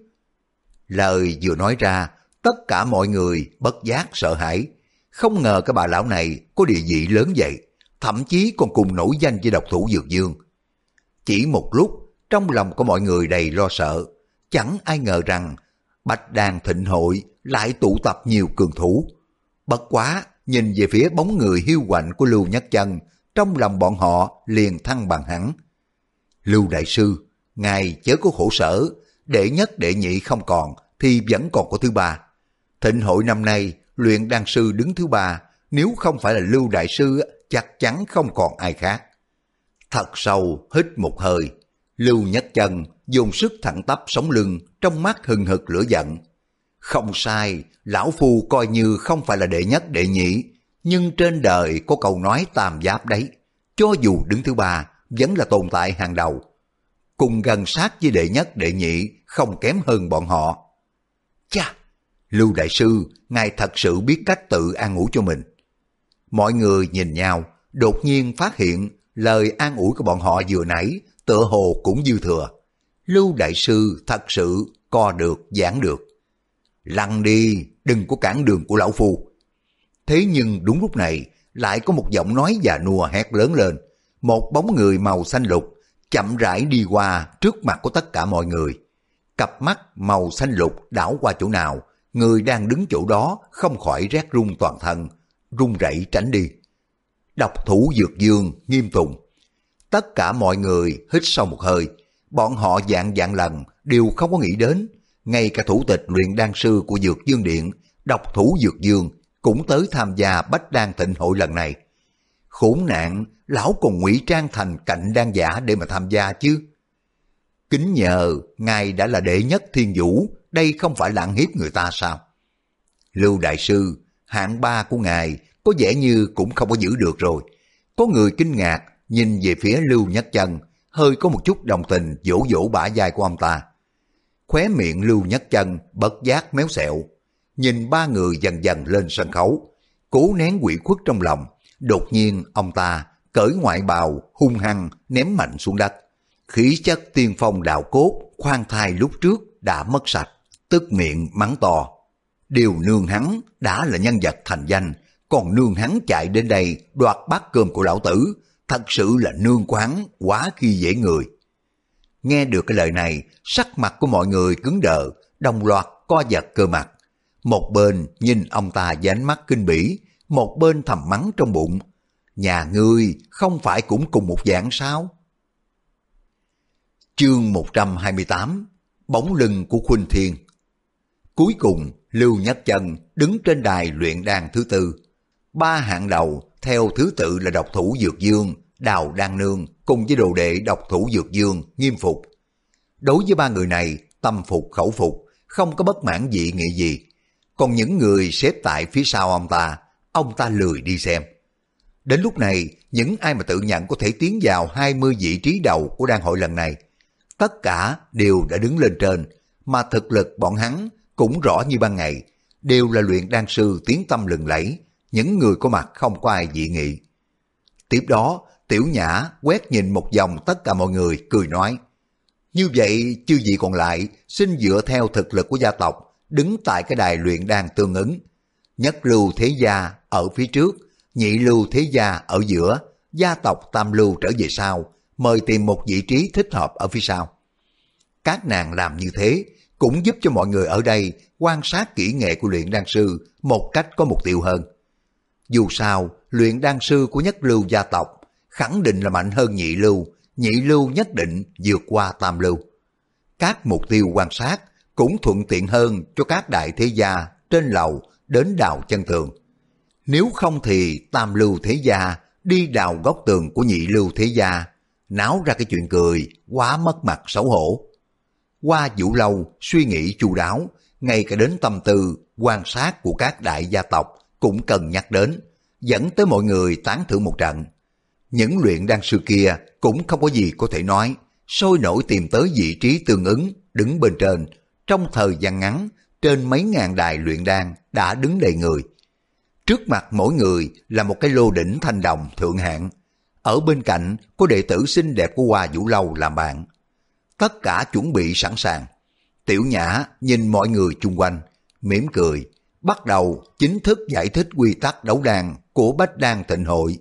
Lời vừa nói ra, tất cả mọi người bất giác sợ hãi. Không ngờ cái bà lão này có địa vị lớn vậy, thậm chí còn cùng nổi danh với độc thủ Dược Dương. Chỉ một lúc, trong lòng của mọi người đầy lo sợ. Chẳng ai ngờ rằng Bạch Đàn thịnh hội lại tụ tập nhiều cường thủ. Bất quá, nhìn về phía bóng người hiu quạnh của Lưu Nhất Chân, trong lòng bọn họ liền thăng bằng hẳn. Lưu đại sư, ngài chớ có khổ sở, đệ nhất đệ nhị không còn thì vẫn còn có thứ ba. Thịnh hội năm nay luyện đan sư đứng thứ ba, nếu không phải là Lưu đại sư chắc chắn không còn ai khác. Thật sâu hít một hơi, Lưu Nhất Chân dùng sức thẳng tắp sống lưng, trong mắt hừng hực lửa giận. Không sai, lão phu coi như không phải là đệ nhất đệ nhị, Nhưng trên đời có câu nói tam giáp đấy, cho dù đứng thứ ba vẫn là tồn tại hàng đầu. Cùng gần sát với đệ nhất đệ nhị không kém hơn bọn họ. Chà, Lưu Đại Sư, ngài thật sự biết cách tự an ủi cho mình. Mọi người nhìn nhau, đột nhiên phát hiện lời an ủi của bọn họ vừa nãy tựa hồ cũng dư thừa. Lưu Đại Sư thật sự co được, giảng được. Lăn đi, đừng có cản đường của lão phu. Thế nhưng đúng lúc này, lại có một giọng nói già nua hét lớn lên. Một bóng người màu xanh lục chậm rãi đi qua trước mặt của tất cả mọi người. Cặp mắt màu xanh lục đảo qua chỗ nào, người đang đứng chỗ đó không khỏi rét run toàn thân, run rẩy tránh đi. Độc thủ Dược Dương Nghiêm Tùng. Tất cả mọi người hít sâu một hơi, bọn họ dạng dạng lần đều không có nghĩ đến, ngay cả thủ tịch luyện đan sư của Dược Dương Điện, độc thủ Dược Dương cũng tới tham gia Bách Đan Thịnh hội lần này. Khốn nạn, lão còn ngụy trang thành cạnh đan giả để mà tham gia chứ. Kính nhờ, ngài đã là đệ nhất thiên vũ, đây không phải là ăn hiếp người ta sao? Lưu Đại Sư, hạng ba của ngài có vẻ như cũng không có giữ được rồi. Có người kinh ngạc, nhìn về phía Lưu Nhất Chân, hơi có một chút đồng tình vỗ vỗ bả vai của ông ta. Khóe miệng Lưu Nhất Chân bất giác méo xẹo, nhìn ba người dần dần lên sân khấu, cố nén quỷ khuất trong lòng. Đột nhiên ông ta cởi ngoại bào hung hăng ném mạnh xuống đất. Khí chất tiên phong đạo cốt khoan thai lúc trước đã mất sạch, tức miệng mắng to. Điều nương hắn đã là nhân vật thành danh, còn nương hắn chạy đến đây đoạt bát cơm của lão tử, thật sự là nương quán quá khi dễ người. Nghe được cái lời này, sắc mặt của mọi người cứng đờ, đồng loạt co giật cơ mặt. Một bên nhìn ông ta với ánh mắt kinh bỉ, một bên thầm mắng trong bụng. Nhà ngươi không phải cũng cùng một dạng sao? Chương một trăm hai mươi tám. Bóng lưng của Khuynh Thiên. Cuối cùng, Lưu Nhất Chân đứng trên đài luyện đan thứ tư. Ba hạng đầu theo thứ tự là độc thủ Dược Dương, Đào Đan Nương cùng với đồ đệ độc thủ Dược Dương Nghiêm Phục. Đối với ba người này, tâm phục khẩu phục, không có bất mãn dị nghị gì. Còn những người xếp tại phía sau ông ta, ông ta lười đi xem. Đến lúc này, những ai mà tự nhận có thể tiến vào hai mươi vị trí đầu của đan hội lần này, tất cả đều đã đứng lên trên, mà thực lực bọn hắn cũng rõ như ban ngày, đều là luyện đan sư tiếng tăm lừng lẫy, những người có mặt không có ai dị nghị. Tiếp đó, Tiểu Nhã quét nhìn một vòng tất cả mọi người, cười nói, như vậy chư vị còn lại xin dựa theo thực lực của gia tộc, đứng tại cái đài luyện đan tương ứng. Nhất lưu thế gia ở phía trước, nhị lưu thế gia ở giữa, gia tộc tam lưu trở về sau, mời tìm một vị trí thích hợp ở phía sau. Các nàng làm như thế cũng giúp cho mọi người ở đây quan sát kỹ nghệ của luyện đan sư một cách có mục tiêu hơn. Dù sao, luyện đan sư của nhất lưu gia tộc khẳng định là mạnh hơn nhị lưu, nhị lưu nhất định vượt qua tam lưu. Các mục tiêu quan sát cũng thuận tiện hơn cho các đại thế gia trên lầu đến đào chân tường. Nếu không thì tam lưu thế gia đi đào góc tường của nhị lưu thế gia, náo ra cái chuyện cười, quá mất mặt xấu hổ. Qua Vũ Lâu suy nghĩ chu đáo, ngay cả đến tâm tư, quan sát của các đại gia tộc cũng cần nhắc đến, dẫn tới mọi người tán thưởng một trận. Những luyện đan sư kia cũng không có gì có thể nói, sôi nổi tìm tới vị trí tương ứng, đứng bên trên. Trong thời gian ngắn, trên mấy ngàn đài luyện đan đã đứng đầy người. Trước mặt mỗi người là một cái lô đỉnh thanh đồng thượng hạng. Ở bên cạnh có đệ tử xinh đẹp của Hoa Vũ Lâu làm bạn. Tất cả chuẩn bị sẵn sàng. Tiểu Nhã nhìn mọi người chung quanh, mỉm cười, bắt đầu chính thức giải thích quy tắc đấu đan của Bách Đan Thịnh Hội.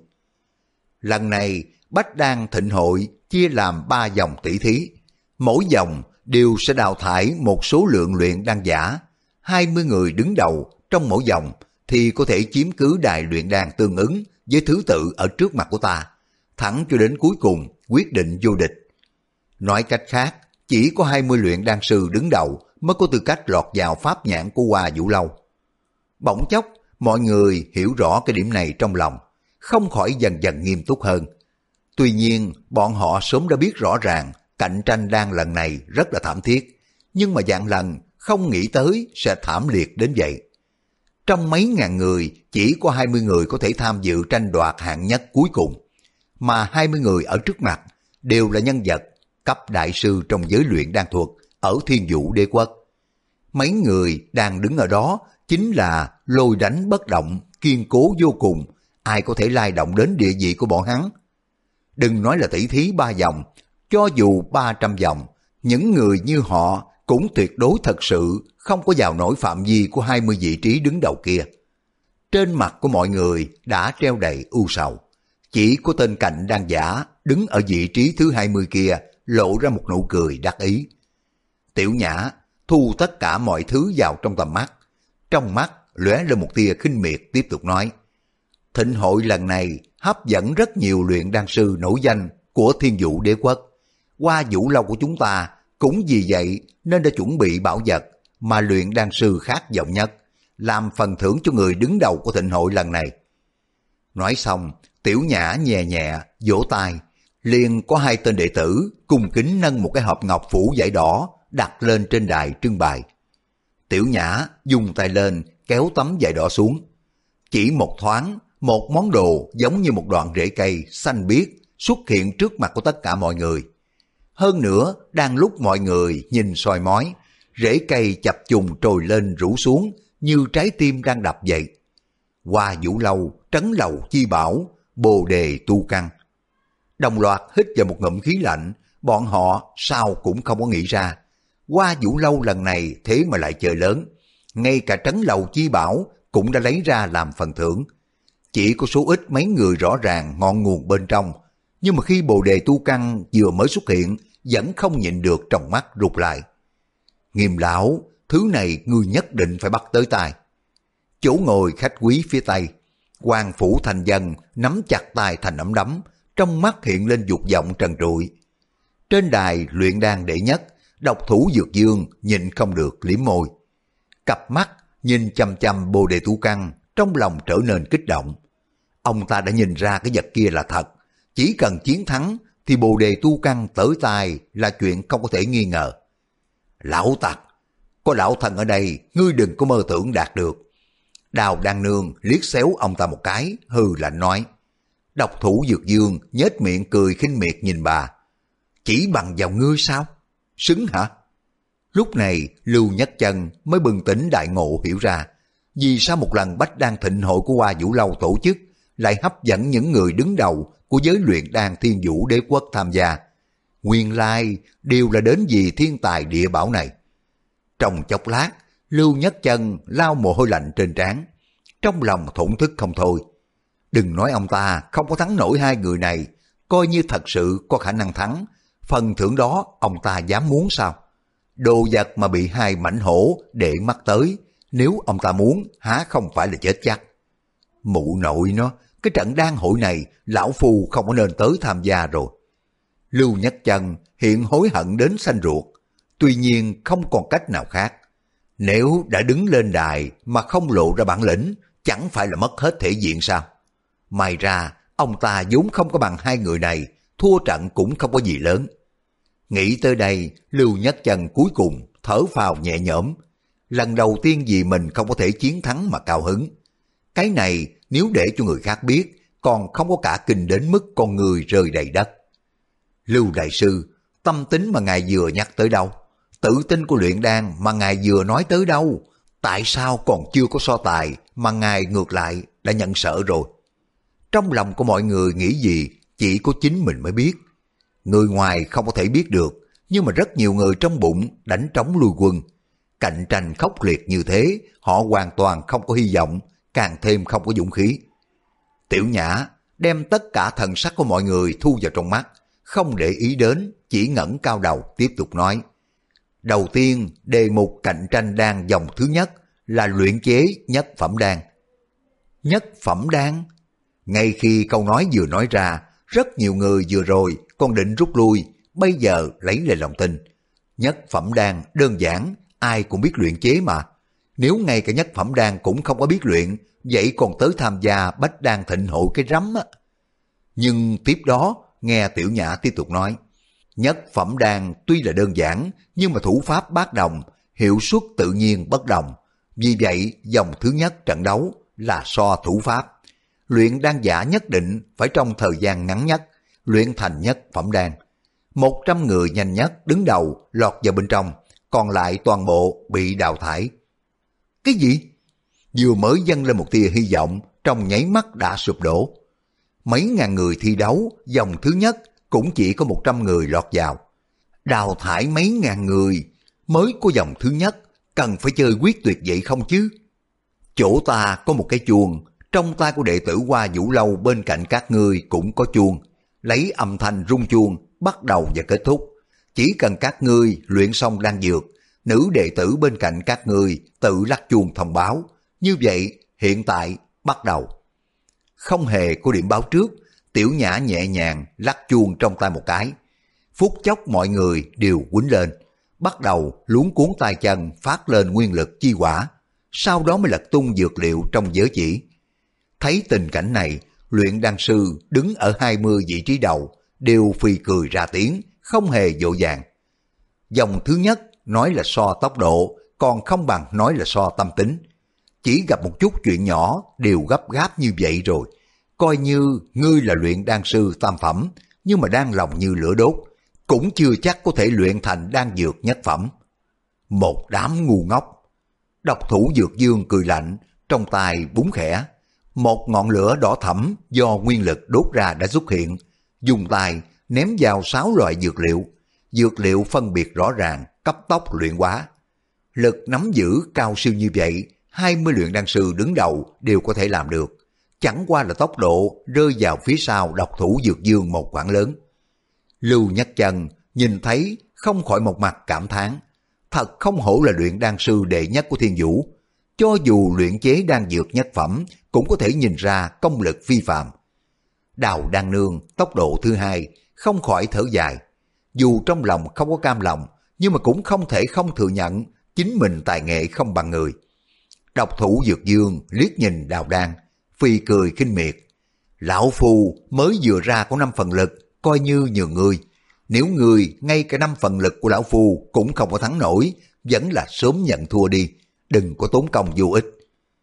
Lần này, Bách Đan Thịnh Hội chia làm ba vòng tỷ thí. Mỗi vòng đều sẽ đào thải một số lượng luyện đan giả. hai mươi người đứng đầu trong mỗi vòng thì có thể chiếm cứ đài luyện đan tương ứng với thứ tự ở trước mặt của ta, thẳng cho đến cuối cùng quyết định vô địch. Nói cách khác, chỉ có hai mươi luyện đan sư đứng đầu mới có tư cách lọt vào pháp nhãn của Hoa Vũ Lâu. Bỗng chốc, mọi người hiểu rõ cái điểm này trong lòng, không khỏi dần dần nghiêm túc hơn. Tuy nhiên, bọn họ sớm đã biết rõ ràng cạnh tranh đan lần này rất là thảm thiết, nhưng mà dạng lần không nghĩ tới sẽ thảm liệt đến vậy. Trong mấy ngàn người, chỉ có hai mươi người có thể tham dự tranh đoạt hạng nhất cuối cùng. Mà hai mươi người ở trước mặt đều là nhân vật cấp đại sư trong giới luyện đan thuật ở Thiên Vũ Đế Quốc. Mấy người đang đứng ở đó chính là lôi đánh bất động, kiên cố vô cùng, ai có thể lay động đến địa vị của bọn hắn. Đừng nói là tỷ thí ba vòng, cho dù ba trăm vòng, những người như họ cũng tuyệt đối thật sự không có vào nổi phạm vi của hai mươi vị trí đứng đầu kia. Trên mặt của mọi người đã treo đầy ưu sầu, chỉ có tên Cạnh Đan Giả đứng ở vị trí thứ hai mươi kia lộ ra một nụ cười đắc ý. Tiểu Nhã thu tất cả mọi thứ vào trong tầm mắt, trong mắt lóe lên một tia khinh miệt, tiếp tục nói: thịnh hội lần này hấp dẫn rất nhiều luyện đan sư nổi danh của Thiên Vũ Đế Quốc. Qua Vũ Lâu của chúng ta cũng vì vậy nên đã chuẩn bị bảo vật mà luyện đan sư khát vọng nhất, làm phần thưởng cho người đứng đầu của thịnh hội lần này. Nói xong, Tiểu Nhã nhẹ nhẹ vỗ tay, liền có hai tên đệ tử cung kính nâng một cái hộp ngọc phủ vải đỏ đặt lên trên đài trưng bày. Tiểu Nhã dùng tay lên kéo tấm vải đỏ xuống. Chỉ một thoáng, một món đồ giống như một đoạn rễ cây xanh biếc xuất hiện trước mặt của tất cả mọi người. Hơn nữa, đang lúc mọi người nhìn soi mói, rễ cây chập trùng trồi lên rủ xuống như trái tim đang đập vậy. Hoa Vũ Lâu, Trấn Lầu Chi Bảo, Bồ Đề Tu Căn. Đồng loạt hít vào một ngụm khí lạnh, bọn họ sao cũng không có nghĩ ra. Hoa Vũ Lâu lần này thế mà lại chơi lớn, ngay cả Trấn Lầu Chi Bảo cũng đã lấy ra làm phần thưởng. Chỉ có số ít mấy người rõ ràng ngọn nguồn bên trong, nhưng mà khi Bồ Đề Tu Căn vừa mới xuất hiện, vẫn không nhịn được trong mắt rụt lại. Nghiêm lão, thứ này ngươi nhất định phải bắt tới tay. Chỗ ngồi khách quý phía tây, Hoàng Phủ Thành Dân nắm chặt tay thành nắm đấm, trong mắt hiện lên dục vọng trần trụi. Trên đài luyện đan đệ nhất, độc thủ Dược Dương nhìn không được liếm môi. Cặp mắt nhìn chăm chăm Bồ Đề Tu Căn, trong lòng trở nên kích động. Ông ta đã nhìn ra cái vật kia là thật, chỉ cần chiến thắng thì Bồ Đề Tu Căn tới tay là chuyện không có thể nghi ngờ. Lão tặc, có lão thần ở đây, ngươi đừng có mơ tưởng đạt được. Đào Đan Nương liếc xéo ông ta một cái, hừ lạnh nói. Độc thủ Dược Dương nhếch miệng cười khinh miệt nhìn bà. Chỉ bằng vào ngươi sao? Xứng hả? Lúc này Lưu Nhất Chân mới bừng tỉnh đại ngộ hiểu ra, vì sao một lần Bách Đan thịnh hội của Hoa Vũ Lâu tổ chức lại hấp dẫn những người đứng đầu của giới luyện đan Thiên Vũ Đế Quốc tham gia. Nguyên lai đều là đến vì thiên tài địa bảo này. Trong chốc lát, Lưu Nhất Chân lau mồ hôi lạnh trên trán, trong lòng thổn thức không thôi. Đừng nói ông ta không có thắng nổi hai người này, coi như thật sự có khả năng thắng, phần thưởng đó ông ta dám muốn sao? Đồ vật mà bị hai mảnh hổ để mắt tới, nếu ông ta muốn há không phải là chết chắc. Mụ nội nó, cái trận đan hội này lão phu không có nên tới tham gia rồi. Lưu Nhất Chân hiện hối hận đến xanh ruột, tuy nhiên không còn cách nào khác. Nếu đã đứng lên đài mà không lộ ra bản lĩnh, chẳng phải là mất hết thể diện sao? May ra ông ta vốn không có bằng hai người này, thua trận cũng không có gì lớn. Nghĩ tới đây, Lưu Nhất Chân cuối cùng thở phào nhẹ nhõm. Lần đầu tiên vì mình không có thể chiến thắng mà cao hứng. Cái này nếu để cho người khác biết, còn không có cả kinh đến mức con người rơi đầy đất. Lưu đại sư, tâm tính mà ngài vừa nhắc tới đâu? Tự tin của luyện đan mà ngài vừa nói tới đâu? Tại sao còn chưa có so tài mà ngài ngược lại đã nhận sợ rồi? Trong lòng của mọi người nghĩ gì chỉ có chính mình mới biết. Người ngoài không có thể biết được, nhưng mà rất nhiều người trong bụng đánh trống lui quân. Cạnh tranh khốc liệt như thế, họ hoàn toàn không có hy vọng, càng thêm không có dũng khí. Tiểu Nhã đem tất cả thần sắc của mọi người thu vào trong mắt, không để ý đến, chỉ ngẩng cao đầu tiếp tục nói. Đầu tiên, đề mục cạnh tranh đan dòng thứ nhất là luyện chế nhất phẩm đan. Nhất phẩm đan? Ngay khi câu nói vừa nói ra, rất nhiều người vừa rồi còn định rút lui, bây giờ lấy lại lòng tin. Nhất phẩm đan đơn giản, ai cũng biết luyện chế mà. Nếu ngay cả nhất phẩm đan cũng không có biết luyện, vậy còn tới tham gia Bách Đan thịnh hội cái rắm á. Nhưng tiếp đó, nghe Tiểu Nhã tiếp tục nói, nhất phẩm đan tuy là đơn giản, nhưng mà thủ pháp bát đồng, hiệu suất tự nhiên bất đồng. Vì vậy vòng thứ nhất trận đấu là so thủ pháp. Luyện đan giả nhất định phải trong thời gian ngắn nhất luyện thành nhất phẩm đan. Một trăm người nhanh nhất đứng đầu lọt vào bên trong, còn lại toàn bộ bị đào thải. Cái gì? Vừa mới dâng lên một tia hy vọng, trong nháy mắt đã sụp đổ. Mấy ngàn người thi đấu, vòng thứ nhất cũng chỉ có một trăm người lọt vào. Đào thải mấy ngàn người mới có vòng thứ nhất, cần phải chơi quyết tuyệt vậy không chứ? Chỗ ta có một cái chuông, trong tay của đệ tử Hoa Vũ Lâu bên cạnh các ngươi cũng có chuông. Lấy âm thanh rung chuông, bắt đầu và kết thúc. Chỉ cần các ngươi luyện xong đan dược, nữ đệ tử bên cạnh các ngươi tự lắc chuông thông báo. Như vậy, hiện tại, bắt đầu. Không hề có điểm báo trước, Tiểu Nhã nhẹ nhàng lắc chuông trong tay một cái. Phút chốc mọi người đều quýnh lên, bắt đầu luống cuốn tay chân phát lên nguyên lực chi hỏa, sau đó mới lật tung dược liệu trong giới chỉ. Thấy tình cảnh này, luyện đan sư đứng ở hai mươi vị trí đầu đều phì cười ra tiếng, không hề vội vàng. Dòng thứ nhất nói là so tốc độ, còn không bằng nói là so tâm tính. Chỉ gặp một chút chuyện nhỏ đều gấp gáp như vậy rồi. Coi như ngươi là luyện đan sư tam phẩm, nhưng mà đang lòng như lửa đốt, cũng chưa chắc có thể luyện thành đan dược nhất phẩm. Một đám ngu ngốc. Độc thủ Dược Dương cười lạnh, trong tay búng khẽ. Một ngọn lửa đỏ thẫm do nguyên lực đốt ra đã xuất hiện, dùng tay ném vào sáu loại dược liệu. Dược liệu phân biệt rõ ràng, cấp tốc luyện hóa. Lực nắm giữ cao siêu như vậy, hai mươi luyện đan sư đứng đầu đều có thể làm được. Chẳng qua là tốc độ rơi vào phía sau độc thủ Dược Dương một khoảng lớn. Lưu Nhất Chân nhìn thấy không khỏi một mặt cảm thán. Thật không hổ là luyện đan sư đệ nhất của Thiên Vũ. Cho dù luyện chế đan dược nhất phẩm cũng có thể nhìn ra công lực phi phàm. Đào Đan Nương tốc độ thứ hai không khỏi thở dài. Dù trong lòng không có cam lòng, nhưng mà cũng không thể không thừa nhận chính mình tài nghệ không bằng người. Độc thủ Dược Dương liếc nhìn Đào Đan, phi cười khinh miệt. Lão phu mới vừa ra có năm phần lực, coi như nhường ngươi. Nếu ngươi ngay cả năm phần lực của lão phu cũng không có thắng nổi, vẫn là sớm nhận thua đi, đừng có tốn công vô ích.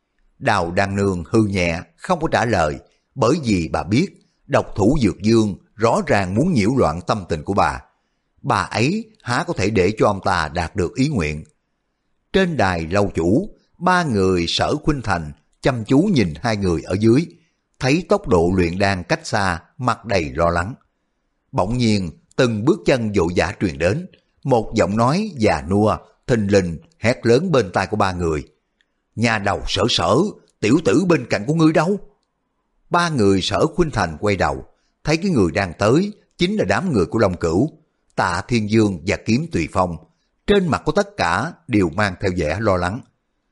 Đào Đan Nương hư nhẹ, không có trả lời, bởi vì bà biết độc thủ Dược Dương rõ ràng muốn nhiễu loạn tâm tình của bà. Bà ấy há có thể để cho ông ta đạt được ý nguyện. Trên đài lâu chủ, ba người Sở Khuynh Thành chăm chú nhìn hai người ở dưới, thấy tốc độ luyện đan cách xa, mặt đầy lo lắng. Bỗng nhiên, từng bước chân vội vã truyền đến, một giọng nói già nua, thình lình hét lớn bên tai của ba người. Nhà đầu Sở Sở, tiểu tử bên cạnh của ngươi đâu? Ba người Sở Khuynh Thành quay đầu, thấy cái người đang tới chính là đám người của Long Cửu, Tạ Thiên Dương và Kiếm Tùy Phong. Trên mặt của tất cả đều mang theo vẻ lo lắng.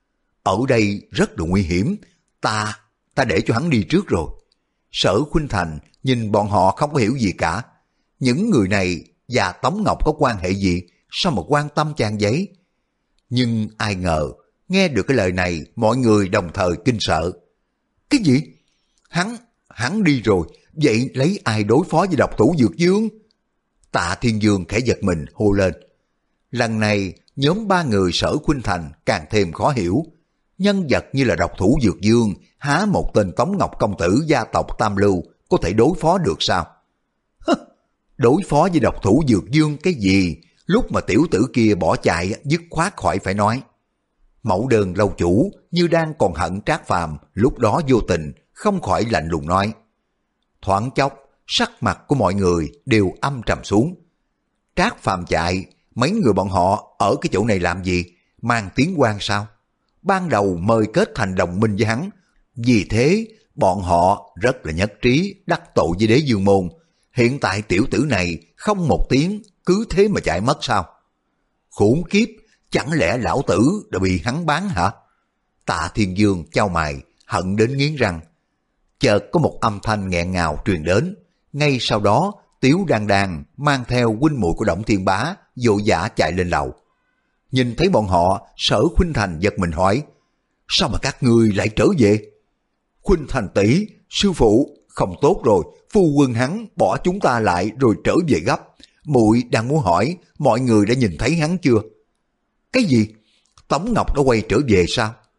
Ở đây rất là nguy hiểm, ta, ta để cho hắn đi trước rồi. Sở Khuynh Thành nhìn bọn họ không có hiểu gì cả. Những người này và Tống Ngọc có quan hệ gì, sao mà quan tâm chàng giấy? Nhưng ai ngờ, nghe được cái lời này, mọi người đồng thời kinh sợ. Cái gì? Hắn, hắn đi rồi, vậy lấy ai đối phó với độc thủ Dược Dương? Tạ Thiên Dương khẽ giật mình hô lên. Lần này, nhóm ba người Sở Khuynh Thành càng thêm khó hiểu. Nhân vật như là độc thủ Dược Dương, há một tên Tống Ngọc công tử gia tộc Tam Lưu có thể đối phó được sao? Hứ, đối phó với độc thủ Dược Dương cái gì? Lúc mà tiểu tử kia bỏ chạy, dứt khoát khỏi phải nói. Mẫu Đơn lâu chủ như đang còn hận Trác Phàm, lúc đó vô tình không khỏi lạnh lùng nói. Thoáng chốc, sắc mặt của mọi người đều âm trầm xuống. Trác Phàm chạy, mấy người bọn họ ở cái chỗ này làm gì? Mang tiếng quan sao? Ban đầu mời kết thành đồng minh với hắn, vì thế bọn họ rất là nhất trí đắc tội với Đế Dương môn. Hiện tại tiểu tử này không một tiếng, cứ thế mà chạy mất sao? Khốn kiếp, chẳng lẽ lão tử đã bị hắn bán hả? Tạ Thiên Dương chau mày, hận đến nghiến răng. Chợt có một âm thanh nghẹn ngào truyền đến, ngay sau đó Tiếu Đan Đan mang theo huynh muội của Đổng Thiên Bá vội vã chạy lên lầu. Nhìn thấy bọn họ, Sở Khuynh Thành giật mình hỏi, sao mà các ngươi lại trở về? Khuynh Thành tỷ, sư phụ, không tốt rồi, phu quân hắn bỏ chúng ta lại rồi trở về gấp. Muội đang muốn hỏi, mọi người đã nhìn thấy hắn chưa? Cái gì? Tống Ngọc đã quay trở về sao?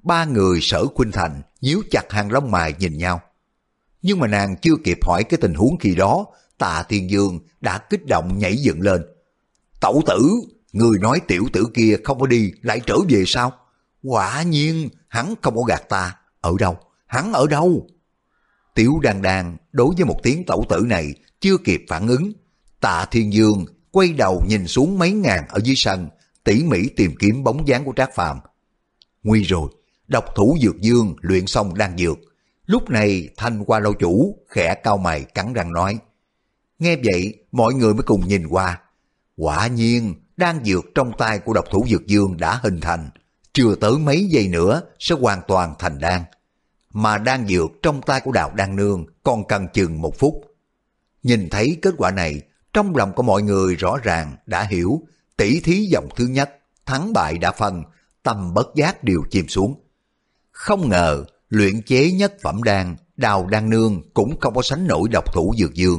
Ba người Sở Khuynh Thành nhíu chặt hàng lông mày nhìn nhau. Nhưng mà nàng chưa kịp hỏi cái tình huống khi đó, Tạ Thiên Dương đã kích động nhảy dựng lên. Tẩu tử, người nói tiểu tử kia không có đi lại trở về sao? Quả nhiên hắn không có gạt ta. Ở đâu? Hắn ở đâu? Tiểu Đan Đan đối với một tiếng tẩu tử này chưa kịp phản ứng. Tạ Thiên Dương quay đầu nhìn xuống mấy ngàn ở dưới sân, tỉ mỉ tìm kiếm bóng dáng của Trác Phàm. Nguy rồi, độc thủ Dược Dương luyện xong đan dược. Lúc này Thanh Hoa lâu chủ khẽ cau mày cắn răng nói. Nghe vậy mọi người mới cùng nhìn qua. Quả nhiên đan dược trong tay của độc thủ Dược Dương đã hình thành, chưa tới mấy giây nữa sẽ hoàn toàn thành đan. Mà đan dược trong tay của Đào Đan Nương còn cần chừng một phút. Nhìn thấy kết quả này, trong lòng của mọi người rõ ràng đã hiểu, tỷ thí vòng thứ nhất, thắng bại đã phân, tâm bất giác đều chìm xuống. Không ngờ, luyện chế nhất phẩm đan, Đào Đan Nương cũng không có sánh nổi độc thủ Dược Dương.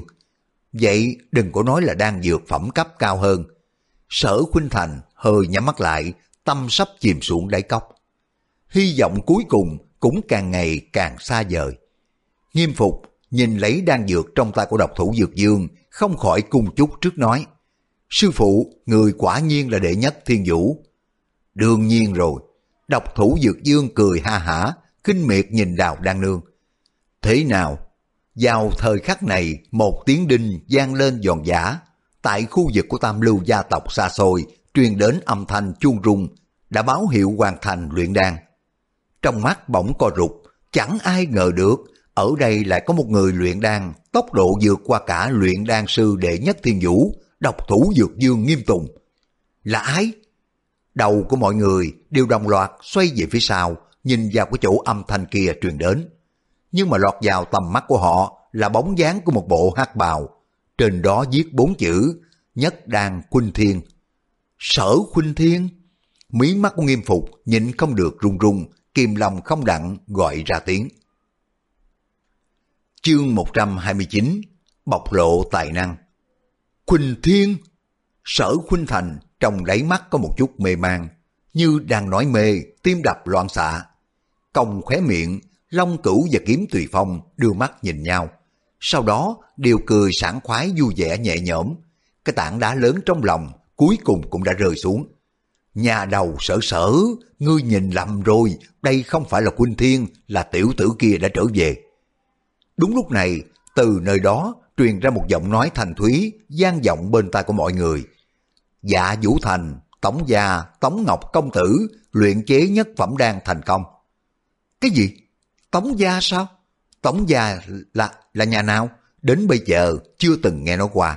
Vậy đừng có nói là đan dược phẩm cấp cao hơn. Sở Khuynh Thành hơi nhắm mắt lại, tâm sắp chìm xuống đáy cốc. Hy vọng cuối cùng cũng càng ngày càng xa vời. Nghiêm Phục nhìn lấy đan dược trong tay của độc thủ Dược Dương, không khỏi cung chúc trước nói. Sư phụ, người quả nhiên là đệ nhất thiên vũ. Đương nhiên rồi. Độc thủ Dược Dương cười ha hả, khinh miệt nhìn Đào Đan Nương. Thế nào? Vào thời khắc này, một tiếng đinh vang lên giòn giã. Tại khu vực của Tam Lưu gia tộc xa xôi, truyền đến âm thanh chuông rung, đã báo hiệu hoàn thành luyện đan. Trong mắt bỗng co rụt, chẳng ai ngờ được, ở đây lại có một người luyện đan, tốc độ vượt qua cả luyện đan sư đệ nhất thiên vũ, độc thủ Dược Dương Nghiêm Tùng. Là ai? Đầu của mọi người đều đồng loạt xoay về phía sau, nhìn vào cái chỗ âm thanh kia truyền đến. Nhưng mà lọt vào tầm mắt của họ là bóng dáng của một bộ hắc bào. Trên đó viết bốn chữ, Nhất Đan Khuynh Thiên. Sở Khuynh Thiên? Mí mắt của Nghiêm Phục nhịn không được run run, kìm lòng không đặng gọi ra tiếng. Chương một trăm hai mươi chín, bộc lộ tài năng. Khuynh Thiên? Sở Khuynh Thành trong đáy mắt có một chút mê man, như đang nói mê, tim đập loạn xạ. Cong khóe miệng, Long Cửu và Kiếm Tùy Phong đưa mắt nhìn nhau, sau đó đều cười sảng khoái vui vẻ nhẹ nhõm. Cái tảng đá lớn trong lòng cuối cùng cũng đã rơi xuống. Nhà đầu Sở Sở, ngươi nhìn lầm rồi, đây không phải là Khuynh Thiên, là tiểu tử kia đã trở về. Đúng lúc này, từ nơi đó truyền ra một giọng nói thanh thúy, vang vọng bên tai của mọi người. Dạ Vũ Thành, Tống gia, Tống Ngọc công tử, luyện chế nhất phẩm đan thành công. Cái gì? Tống gia sao? Tống gia là là nhà nào? Đến bây giờ chưa từng nghe nói qua.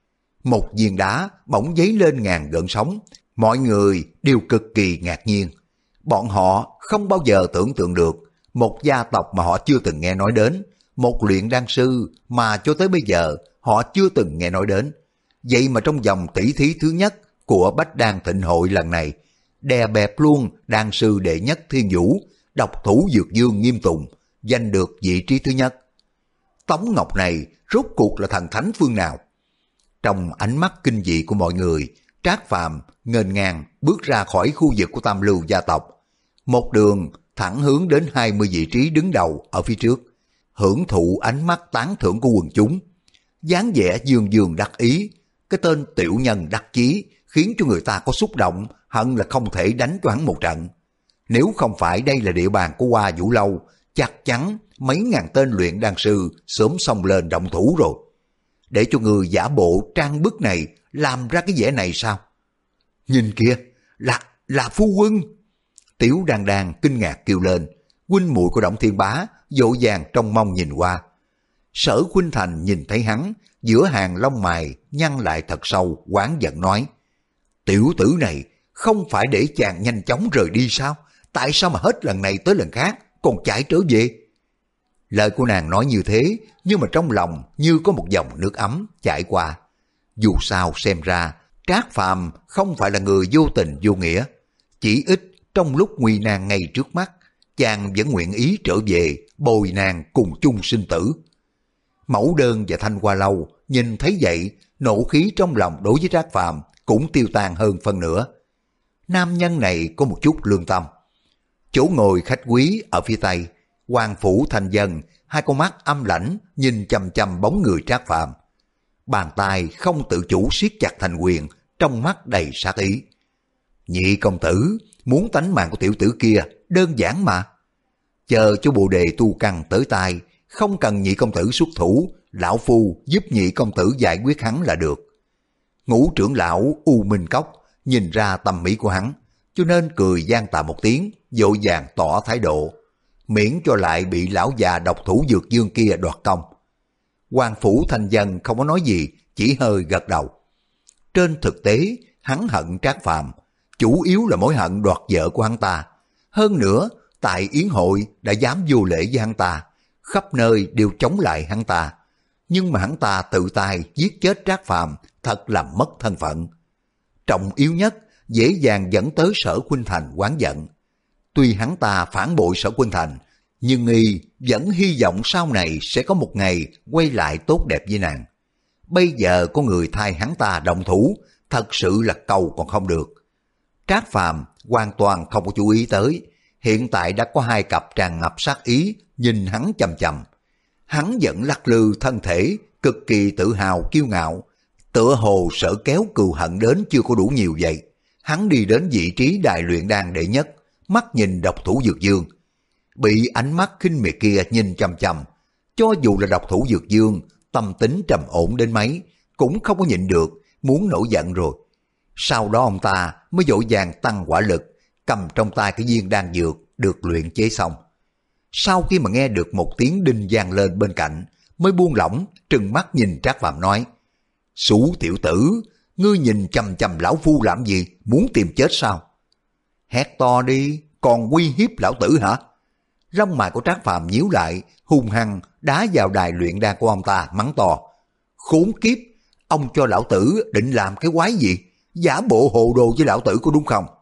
Một viên đá bỗng dấy lên ngàn gợn sóng, mọi người đều cực kỳ ngạc nhiên. Bọn họ không bao giờ tưởng tượng được một gia tộc mà họ chưa từng nghe nói đến, một luyện đan sư mà cho tới bây giờ họ chưa từng nghe nói đến. Vậy mà trong vòng tỷ thí thứ nhất của Bách Đan Thịnh Hội lần này, đè bẹp luôn đan sư đệ nhất thiên vũ, độc thủ Dược Dương Nghiêm Tùng, giành được vị trí thứ nhất. Tống Ngọc này rốt cuộc là thần thánh phương nào? Trong ánh mắt kinh dị của mọi người, Trác Phàm nghênh ngang bước ra khỏi khu vực của Tam Lưu gia tộc, một đường thẳng hướng đến hai mươi vị trí đứng đầu ở phía trước, hưởng thụ ánh mắt tán thưởng của quần chúng. Dáng vẻ dương dương đắc ý, cái tên tiểu nhân đắc chí khiến cho người ta có xúc động, hận là không thể đánh cho hắn một trận. Nếu không phải đây là địa bàn của Hoa Vũ Lâu, chắc chắn mấy ngàn tên luyện đan sư sớm xông lên động thủ rồi. Để cho người giả bộ trang bức này làm ra cái vẻ này sao? Nhìn kìa, là, là phu quân. Tiểu Đan Đan kinh ngạc kêu lên, huynh muội của Đổng Thiên Bá dội vàng trong mong nhìn qua. Sở Khuynh Thành nhìn thấy hắn, giữa hàng lông mày nhăn lại thật sâu, oán giận nói: tiểu tử này không phải để chàng nhanh chóng rời đi sao? Tại sao mà hết lần này tới lần khác còn chạy trở về? Lời của nàng nói như thế, nhưng mà trong lòng như có một dòng nước ấm chảy qua. Dù sao xem ra, Trác Phàm không phải là người vô tình vô nghĩa. Chỉ ít trong lúc nguy nan ngay trước mắt, chàng vẫn nguyện ý trở về bồi nàng cùng chung sinh tử. Mẫu Đơn và Thanh Hoa Lâu nhìn thấy vậy, nộ khí trong lòng đối với Trác Phàm cũng tiêu tan hơn phân nửa. Nam nhân này có một chút lương tâm. Chỗ ngồi khách quý ở phía tây, Hoàng Phủ Thành Dân, hai con mắt âm lãnh nhìn chằm chằm bóng người Trác Phàm. Bàn tay không tự chủ siết chặt thành quyền, trong mắt đầy sát ý. Nhị công tử, muốn tánh mạng của tiểu tử kia, đơn giản mà. Chờ cho bồ đề tu căn tới tay, không cần nhị công tử xuất thủ, lão phu giúp nhị công tử giải quyết hắn là được. Ngũ trưởng lão U Minh Cốc nhìn ra tâm ý của hắn, cho nên cười gian tạ một tiếng, vội vàng tỏ thái độ, miễn cho lại bị lão già độc thủ dược dương kia đoạt công. Hoàng Phủ Thành Dân không có nói gì, chỉ hơi gật đầu. Trên thực tế, hắn hận Trác Phàm, chủ yếu là mối hận đoạt vợ của hắn ta. Hơn nữa, tại yến hội đã dám vô lễ với hắn ta, khắp nơi đều chống lại hắn ta. Nhưng mà hắn ta tự tay giết chết Trác Phàm, thật là mất thân phận. Trọng yếu nhất, dễ dàng dẫn tới Sở Khuynh Thành oán giận. Tuy hắn ta phản bội Sở Khuynh Thành, nhưng y vẫn hy vọng sau này sẽ có một ngày quay lại tốt đẹp với nàng. Bây giờ có người thay hắn ta động thủ, thật sự là cầu còn không được. Trác Phàm hoàn toàn không có chú ý tới, hiện tại đã có hai cặp tràn ngập sát ý nhìn hắn chằm chằm. Hắn vẫn lắc lư thân thể, cực kỳ tự hào kiêu ngạo, tựa hồ sợ kéo cừu hận đến chưa có đủ nhiều vậy. Hắn đi đến vị trí đài luyện đan đệ nhất, mắt nhìn độc thủ Dược Dương. Bị ánh mắt khinh miệt kia nhìn chằm chằm, cho dù là độc thủ Dược Dương, tâm tính trầm ổn đến mấy, cũng không có nhịn được, muốn nổi giận rồi. Sau đó ông ta mới vội vàng tăng hỏa lực, cầm trong tay cái viên đan dược được luyện chế xong. Sau khi mà nghe được một tiếng đinh vang lên bên cạnh, mới buông lỏng, trừng mắt nhìn Trác Phàm nói: "Xú tiểu tử, ngươi nhìn chằm chằm lão phu làm gì, muốn tìm chết sao?" "Hét to đi, còn uy hiếp lão tử hả?" Lông mày của Trác Phàm nhíu lại, hung hăng đá vào đài luyện đan của ông ta, mắng to: "Khốn kiếp, ông cho lão tử định làm cái quái gì? Giả bộ hồ đồ với lão tử có đúng không?"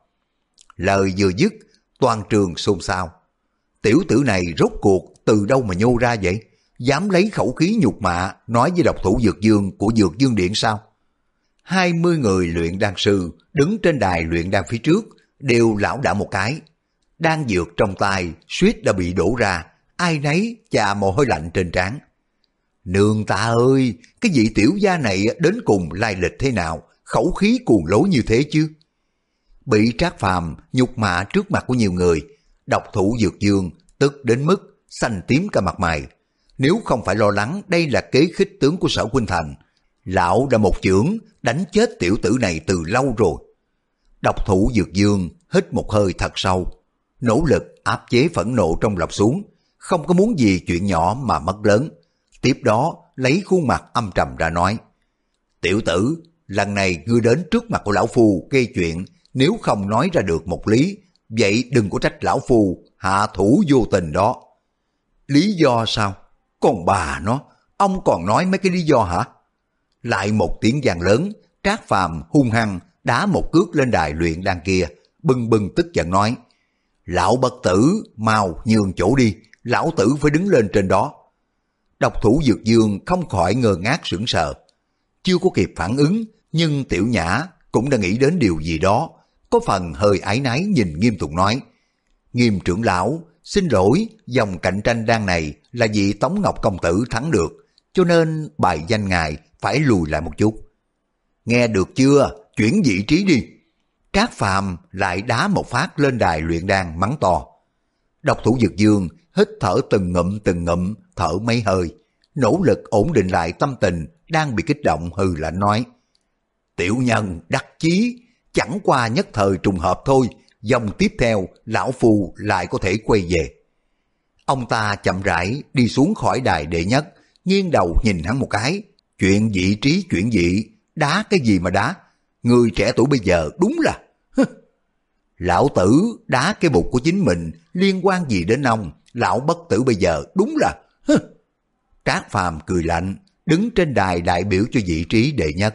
Lời vừa dứt, toàn trường xôn xao. Tiểu tử này rốt cuộc từ đâu mà nhô ra vậy? Dám lấy khẩu khí nhục mạ nói với độc thủ Dược Dương của Dược Dương Điện sao? Hai mươi người luyện đan sư đứng trên đài luyện đan phía trước đều lảo đảo một cái. Đan dược trong tay suýt đã bị đổ ra, ai nấy chà mồ hôi lạnh trên trán. Nương ta ơi, cái vị tiểu gia này đến cùng lai lịch thế nào, khẩu khí cuồng lối như thế chứ? Bị Trác Phàm nhục mạ trước mặt của nhiều người, độc thủ Dược Dương tức đến mức xanh tím cả mặt mày. Nếu không phải lo lắng đây là kế khích tướng của Sở Khuynh Thành, lão đã một chưởng đánh chết tiểu tử này từ lâu rồi. Độc thủ Dược Dương hít một hơi thật sâu, nỗ lực áp chế phẫn nộ trong lòng xuống, không có muốn gì chuyện nhỏ mà mất lớn. Tiếp đó lấy khuôn mặt âm trầm ra nói: "Tiểu tử, lần này ngươi đến trước mặt của lão phu gây chuyện, nếu không nói ra được một lý, vậy đừng có trách lão phu hạ thủ vô tình đó." "Lý do sao? Còn bà nó, ông còn nói mấy cái lý do hả?" Lại một tiếng vang lớn, Trác Phàm hung hăng đá một cước lên đài luyện đan kia, bừng bừng tức giận nói: "Lão bất tử, mau nhường chỗ đi, lão tử phải đứng lên trên đó." Độc thủ Dược Dương không khỏi ngơ ngác sững sờ, chưa có kịp phản ứng, nhưng Tiểu Nhã cũng đã nghĩ đến điều gì đó, có phần hơi áy náy nhìn Nghiêm Tùng nói: "Nghiêm trưởng lão, xin lỗi, dòng cạnh tranh đan này là vì Tống Ngọc công tử thắng được, cho nên bài danh ngài phải lùi lại một chút." "Nghe được chưa, chuyển vị trí đi." Trác Phàm lại đá một phát lên đài luyện đan mắng to. Độc thủ Dược Dương hít thở từng ngụm từng ngụm, thở mấy hơi, nỗ lực ổn định lại tâm tình đang bị kích động, hừ lạnh nói: "Tiểu nhân đắc chí, chẳng qua nhất thời trùng hợp thôi, dòng tiếp theo lão phu lại có thể quay về." Ông ta chậm rãi đi xuống khỏi đài đệ nhất, nghiêng đầu nhìn hắn một cái: "Chuyện vị trí chuyện vị, đá cái gì mà đá? Người trẻ tuổi bây giờ đúng là..." "Lão tử đá cái bụng của chính mình, liên quan gì đến ông? Lão bất tử bây giờ đúng là..." Trác Phàm cười lạnh, đứng trên đài đại biểu cho vị trí đệ nhất.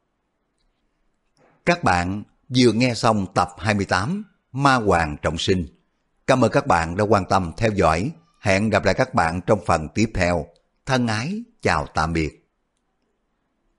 Các bạn vừa nghe xong tập hai mươi tám Ma Hoàng Trọng Sinh. Cảm ơn các bạn đã quan tâm theo dõi. Hẹn gặp lại các bạn trong phần tiếp theo. Thân ái, chào tạm biệt.